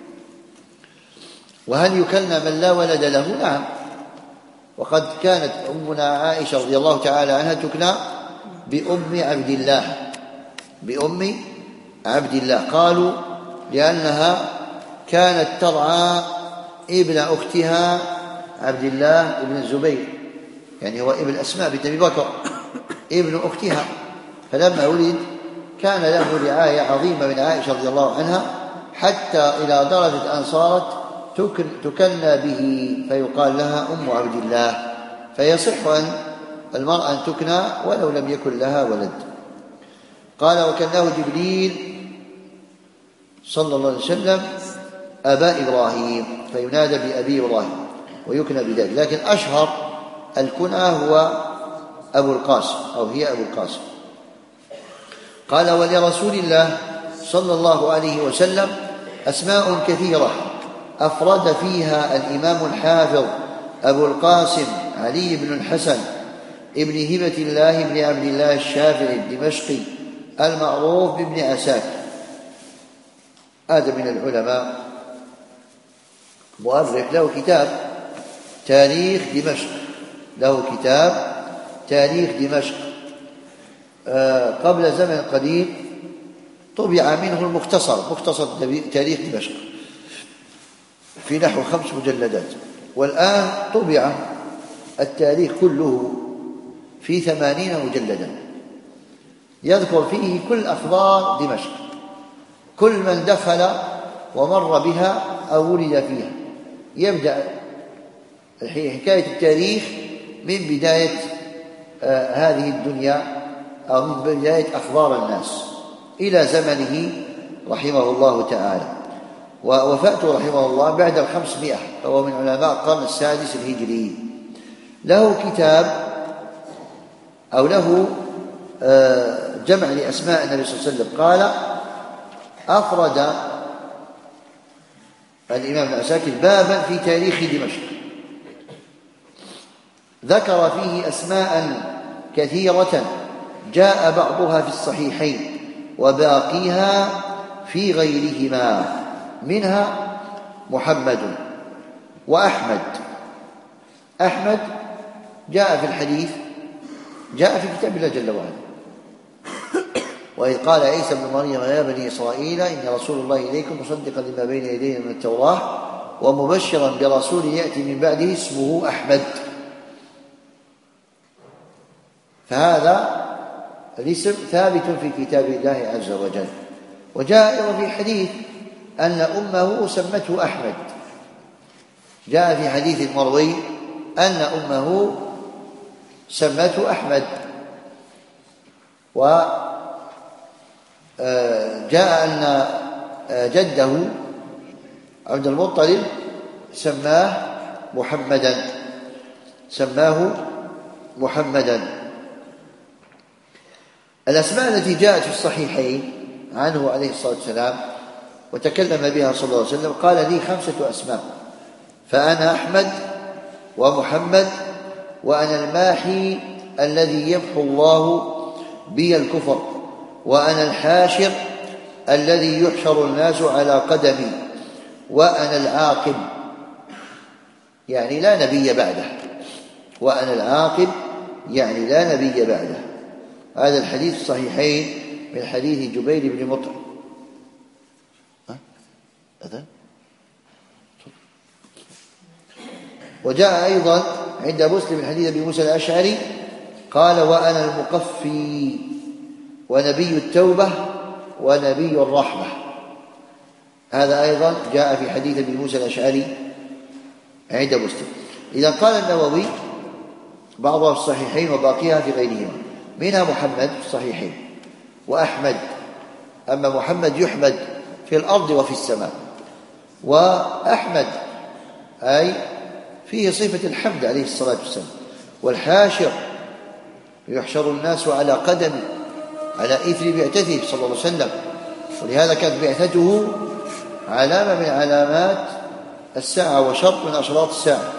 وهل يكنى من لا ولد له؟ نعم. وقد كانت أمنا عائشة رضي الله تعالى عنها تكنى بأم عبد الله بأم عبد الله قالوا لأنها كانت ترعى ابن أختها عبد الله ابن الزبير، يعني هو ابن أسماء بنت أبي بكر ابن أختها، فلما ولد كان له رعاية عظيمة من عائشة رضي الله عنها، حتى إلى درجة أن صارت تكنى به فيقال لها أم عبد الله. فيصح أن المرأة أن تكنى ولو لم يكن لها ولد. قال وكناه جبريل صلى الله عليه وسلم أبا إبراهيم، فينادى بأبي إبراهيم ويكنى بذلك، لكن أشهر الكنى هو أبو القاسم أو هي أبو القاسم. قال ولرسول الله صلى الله عليه وسلم أسماء كثيرة أفرد فيها الإمام الحافظ أبو القاسم علي بن الحسن ابن هبة الله بن عبد الله الشافعي الدمشقي المعروف بابن عساكر. هذا من العلماء مؤرخ له كتاب تاريخ دمشق له كتاب تاريخ دمشق قبل زمن قليل طبع منه المختصر مختصر تاريخ دمشق في نحو خمس مجلدات، والآن طبع التاريخ كله في ثمانين مجلدا يذكر فيه كل أخبار دمشق، كل من دخل ومر بها أو ولد فيها. يبدأ حكاية التاريخ من بداية آه هذه الدنيا أو من بداية أخبار الناس إلى زمنه رحمه الله تعالى. ووفاته رحمه الله بعد الخمسمائة، فهو من علماء القرن السادس الهجري. له كتاب أو له آه جمع لأسماء النبي صلى الله عليه وسلم. قال أفرد الإمام ابن عساكر بابا في تاريخ دمشق ذكر فيه أسماء كثيرة جاء بعضها في الصحيحين وباقيها في غيرهما، منها محمد وأحمد. أحمد جاء في الحديث جاء في كتاب الله جل وعلا، وإذ قال عيسى ابن مريم يا بني إسرائيل إن رسول الله إليكم مصدقا لما بين يديه من التوراة ومبشرا برسول يأتي من بعده اسمه أحمد. فهذا الاسم ثابت في كتاب الله عز وجل. وجاء أيضا في حديث أن أمه سمته أحمد، جاء في حديث مروي أن أمه سمته أحمد. وجاء أن جده عبد المطلب سماه محمدا سماه محمدا. الأسماء التي جاءت في الصحيحين عنه عليه الصلاة والسلام وتكلم بها صلى الله عليه وسلم قال لي خمسة أسماء، فأنا أحمد ومحمد وأنا الماحي الذي يمحو الله بي الكفر، وأنا الحاشر الذي يحشر الناس على قدمي، وأنا العاقب يعني لا نبي بعده، وأنا العاقب يعني لا نبي بعده. هذا الحديث الصحيحين من حديث جبير بن مطعم. هذا وجاء أيضا عند مسلم من حديث أبي موسى الأشعري قال وأنا المقفي ونبي التوبة ونبي الرحمة. هذا أيضا جاء في حديث أبي موسى الأشعري عند مسلم. إذا قال النووي بعضها في الصحيحين وباقيها في غيرهما، منها محمد في الصحيحين وأحمد، أما محمد يحمد في الأرض وفي السماء، وأحمد أي فيه صفة الحمد عليه الصلاة والسلام. والحاشر يحشر الناس على قدمه على إثر بعثته صلى الله عليه وسلم، ولهذا كانت بعثته علامة من علامات الساعة وشرط من أشراط الساعة.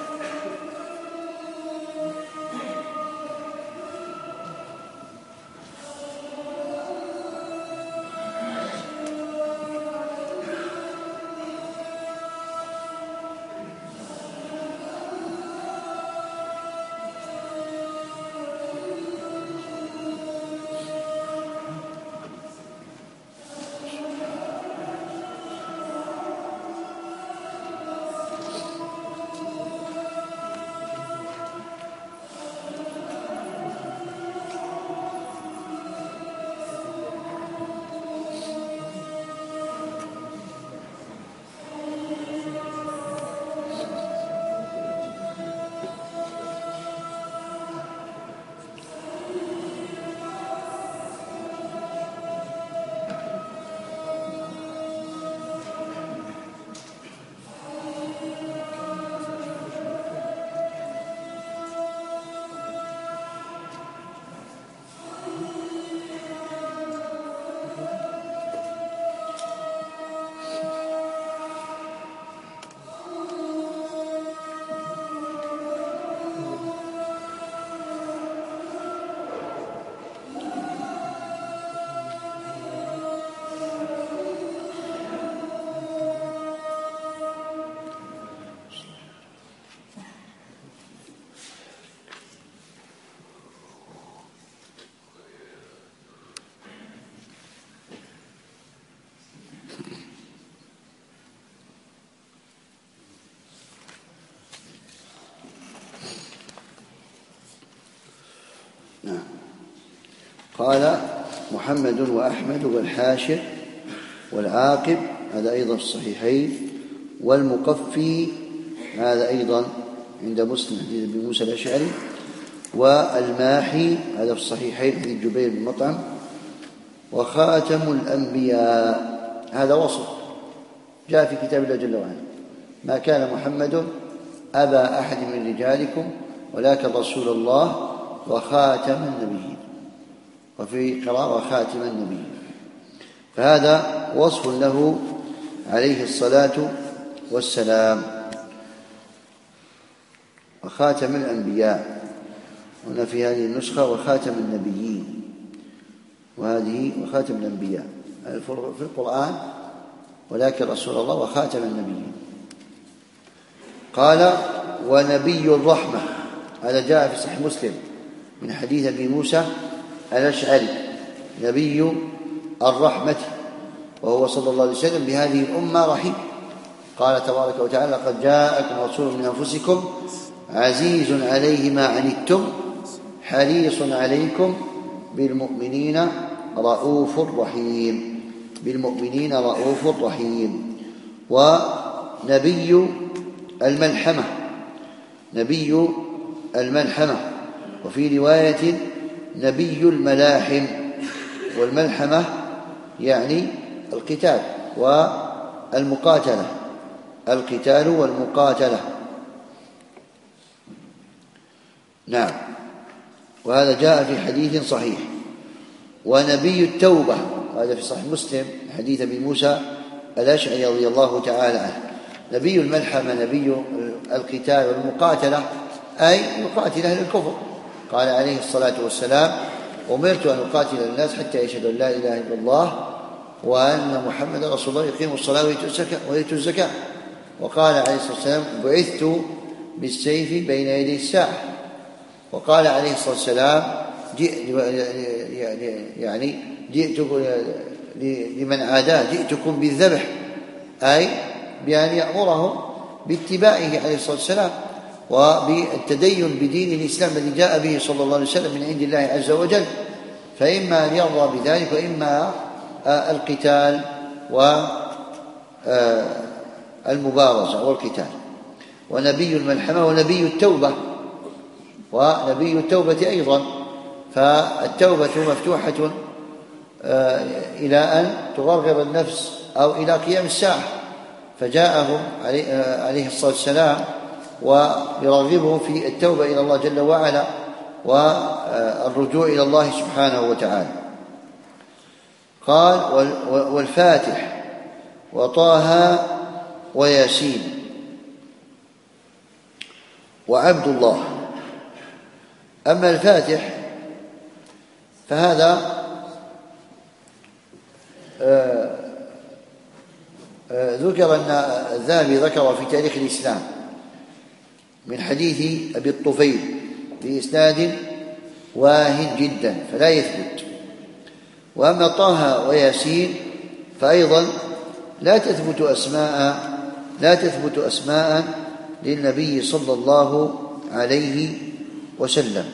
قال محمد وأحمد والحاشر والعاقب، هذا أيضا في الصحيحين، والمقفي هذا أيضا عند مسلم حديث ابن موسى الأشعري، والماحي هذا في الصحيحين حديث جبير بن مطعم، وخاتم الأنبياء هذا وصف جاء في كتاب الله جل وعلا: ما كان محمد أبا أحد من رجالكم ولكن رسول الله وخاتم النبيين، وفي قراءة وخاتم النبيين. فهذا وصف له عليه الصلاة والسلام. وخاتم الأنبياء هنا في هذه النسخة وخاتم النبيين، وهذه وخاتم الأنبياء في القرآن ولكن رسول الله وخاتم النبيين. قال ونبي الرحمة، هذا جاء في صحيح مسلم من حديث أبي موسى الأشعري، نبي الرحمة، وهو صلى الله عليه وسلم بهذه الأمة رحيم. قال تبارك وتعالى: لقد جاءكم رسول من أنفسكم عزيز عليه ما عنتم حريص عليكم بالمؤمنين رؤوف رحيم. بالمؤمنين رؤوف رحيم. ونبي الملحمة، نبي الملحمة، وفي رواية نبي الملاحم. والملحمة يعني القتال والمقاتلة، القتال والمقاتلة. نعم، وهذا جاء في حديث صحيح. ونبي التوبة، هذا في صحيح مسلم حديث أبي موسى الأشعري رضي الله تعالى عنه. نبي الملحمة نبي القتال والمقاتلة، أي يقاتل أهل الكفر. قال عليه الصلاة والسلام: أمرت أن أقاتل الناس حتى يشهدوا أن لا إله إلا الله وأن محمد رسول الله يقيم الصلاة ويؤتوا الزكاة. وقال عليه الصلاة والسلام: بعثت بالسيف بين يدي الساعة. وقال عليه الصلاة والسلام: يعني جئتكم لمن عاداه جئتكم بالذبح، أي بأن يأمرهم باتباعه عليه الصلاة والسلام وبالتدين بدين الإسلام الذي جاء به صلى الله عليه وسلم من عند الله عز وجل. فإما أن يرضى بذلك وإما القتال والمبارزة والقتال. ونبي الملحمة ونبي التوبة، ونبي التوبة أيضا، فالتوبة مفتوحة إلى أن تغرغر النفس أو إلى قيام الساعة، فجاءهم عليه الصلاة والسلام ويرغبهم في التوبة إلى الله جل وعلا والرجوع إلى الله سبحانه وتعالى. قال: والفاتح وطه وياسين وعبد الله. أما الفاتح فهذا ذكر أن الذهبي ذكر في تاريخ الإسلام من حديث أبي الطفيل بإسناد واهن جدا فلا يثبت. وأما طه وياسين فأيضا لا تثبت أسماء لا تثبت أسماء للنبي صلى الله عليه وسلم.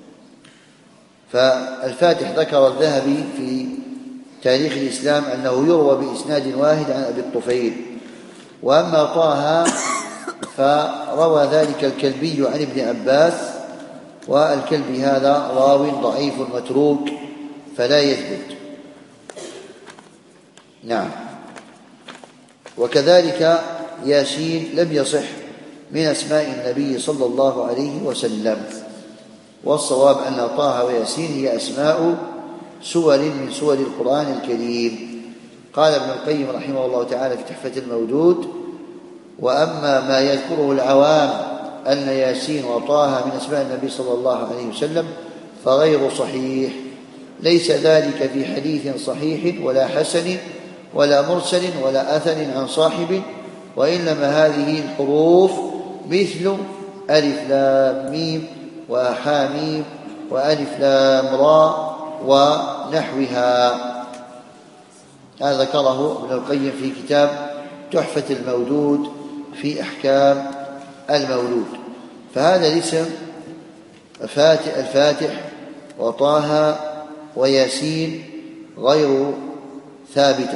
فالفاتح ذكر الذهبي في تاريخ الإسلام أنه يروى بإسناد واحد عن أبي الطفيل. وأما طه فروى ذلك الكلبي عن ابن عباس، والكلبي هذا راو ضعيف متروك فلا يثبت. نعم. وكذلك ياسين لم يصح من أسماء النبي صلى الله عليه وسلم. والصواب أن طه وياسين هي أسماء سور من سور القرآن الكريم. قال ابن القيم رحمه الله تعالى في تحفة المولود: وأما ما يذكره العوام أن ياسين وطه من أسماء النبي صلى الله عليه وسلم فغير صحيح، ليس ذلك في حديث صحيح ولا حسن ولا مرسل ولا أثر عن صاحب، وإنما هذه الحروف مثل ألف لام ميم وحاميم وألف لام را ونحوها. هذا ذكره ابن القيم في كتاب تحفة المولود في أحكام المولود. فهذا الاسم الفاتح وطه وياسين غير ثابتة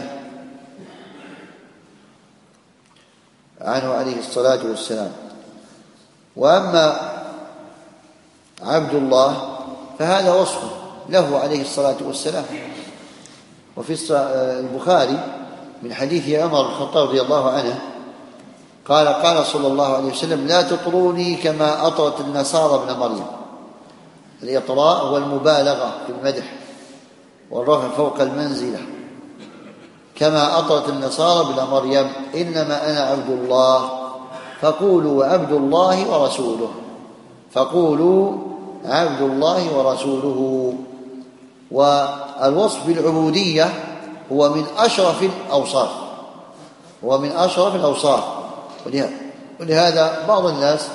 عنه عليه الصلاة والسلام. وأما عبد الله فهذا وصف له عليه الصلاة والسلام. وفي البخاري من حديث عمر بن الخطاب رضي الله عنه قال: قال صلى الله عليه وسلم: لا تطروني كما أطرت النصارى ابن مريم. الإطراء هو المبالغة في المدح والرفع فوق المنزلة. كما أطرت النصارى ابن مريم إنما أنا عبد الله فقولوا عبد الله ورسوله فقولوا عبد الله ورسوله. والوصف بالعبودية هو من أشرف الأوصاف هو من أشرف الأوصاف ولهذا بعض الناس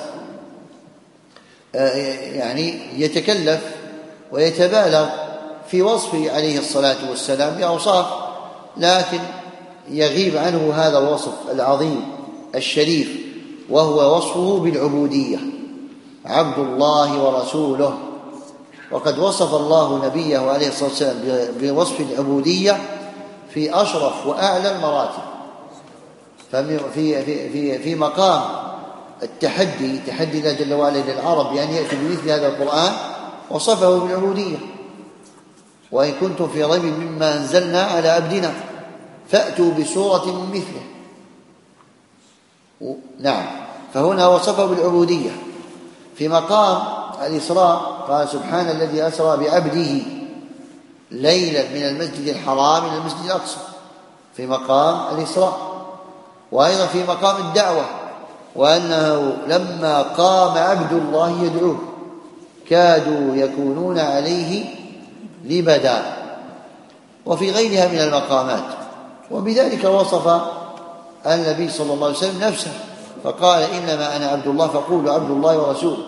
يعني يتكلف ويتبالغ في وصفه عليه الصلاة والسلام بأوصاف، لكن يغيب عنه هذا الوصف العظيم الشريف، وهو وصفه بالعبودية: عبد الله ورسوله. وقد وصف الله نبيه عليه الصلاة والسلام بوصف العبودية في أشرف وأعلى المراتب. ففي في في في مقام التحدي تحدي الله جل وعلا للعرب بأن يأتي بمثل هذا القرآن وصفه بالعبودية: وإن كنتم في ريب مما أنزلنا على عبدنا فأتوا بسورة من مثله. نعم. فهنا وصفه بالعبودية. في مقام الإسراء قال: سبحان الذي أسرى بعبده ليلا من المسجد الحرام إلى المسجد الأقصى، في مقام الإسراء. وأيضا في مقام الدعوة: وأنه لما قام عبد الله يدعوه كادوا يكونون عليه لبدا. وفي غيرها من المقامات. وبذلك وصف النبي صلى الله عليه وسلم نفسه فقال: إنما أنا عبد الله فقولوا عبد الله ورسوله.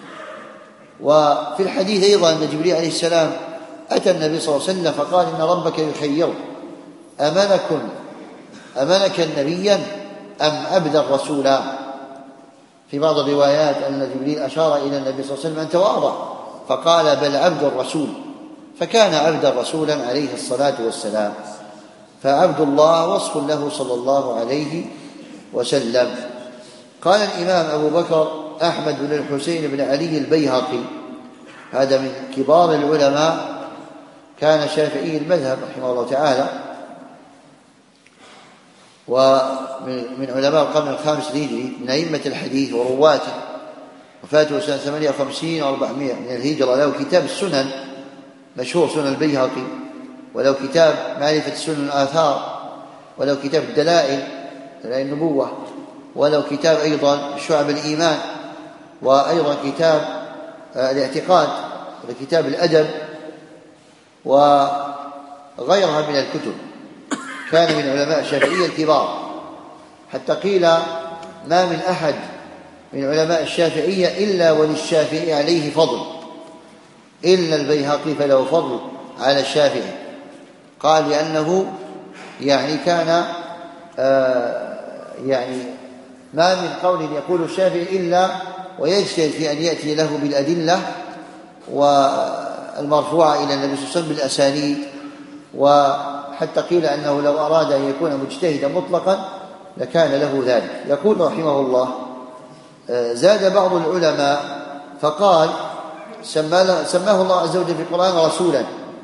وفي الحديث أيضا أن جبريل عليه السلام أتى النبي صلى الله عليه وسلم فقال: إن ربك يخير أملك أملك نبيا أم عبدا رسولا. في بعض الروايات أن جبريل أشار إلى النبي صلى الله عليه وسلم أن تواضع فقال: بل عبد الرسول. فكان عبدا رسولا عليه الصلاة والسلام. فعبد الله وصف له صلى الله عليه وسلم. قال الإمام أبو بكر أحمد بن الحسين بن علي البيهقي، هذا من كبار العلماء، كان شافعي المذهب رحمه الله تعالى، و من علماء القرن الخامس الهجري من أئمة الحديث ورواته، وفاته سنة ثمانية وخمسين وأربعمائة من الهجرة. له كتاب السنن مشهور سنن البيهقي، وله كتاب معرفة السنن الآثار، وله كتاب الدلائل دلائل النبوة، وله كتاب أيضا شعب الإيمان، وأيضا كتاب الاعتقاد، وكتاب الأدب، وغيرها من الكتب. كان من علماء الشافعية الكبار، حتى قيل ما من أحد من علماء الشافعية إلا وللشافعي عليه فضل، إلا البيهقي فله فضل على الشافعي. قال لأنه يعني كان آه يعني ما من قول يقول الشافعي إلا ويجتهد في أن يأتي له بالأدلة والمرفوعة إلى النبي صلى الله عليه وسلم بالأسانيد. وحتى قيل أنه لو أراد أن يكون مجتهدا مطلقا لكان له ذلك. يقول رحمه الله: زاد بعض العلماء فقال: سماه الله عز وجل في القرآن رسولا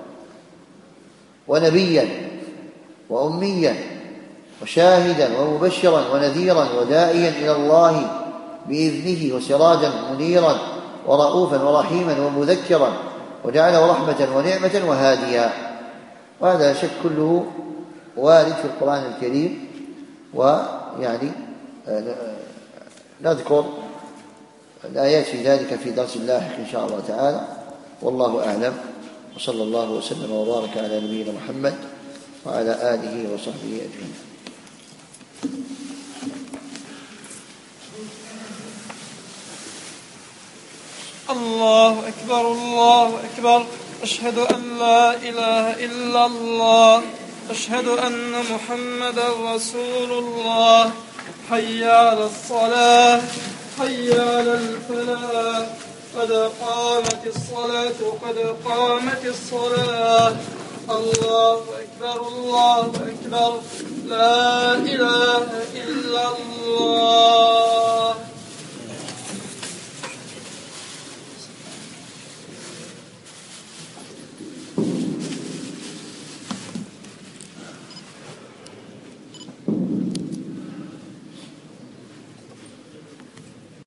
ونبيا وأميا وشاهدا ومبشرا ونذيرا وداعيا إلى الله بإذنه وسراجا منيرا ورؤوفا ورحيما ومذكرا، وجعله رحمة ونعمة وهاديا. وهذا شك كله وارد في القرآن الكريم، ويعني نذكر الآيات في ذلك في درس لاحق إن شاء الله تعالى، والله أعلم. وصلى الله وسلم وبارك على نبينا محمد وعلى آله وصحبه أجمعين. الله أكبر الله أكبر، أشهد أن لا إله إلا الله، أشهد أن محمدا رسول الله. حي على الصلاة، حي على الفلاح، قد قامت الصلاة قد قامت الصلاة. الله أكبر الله أكبر، لا إله إلا الله.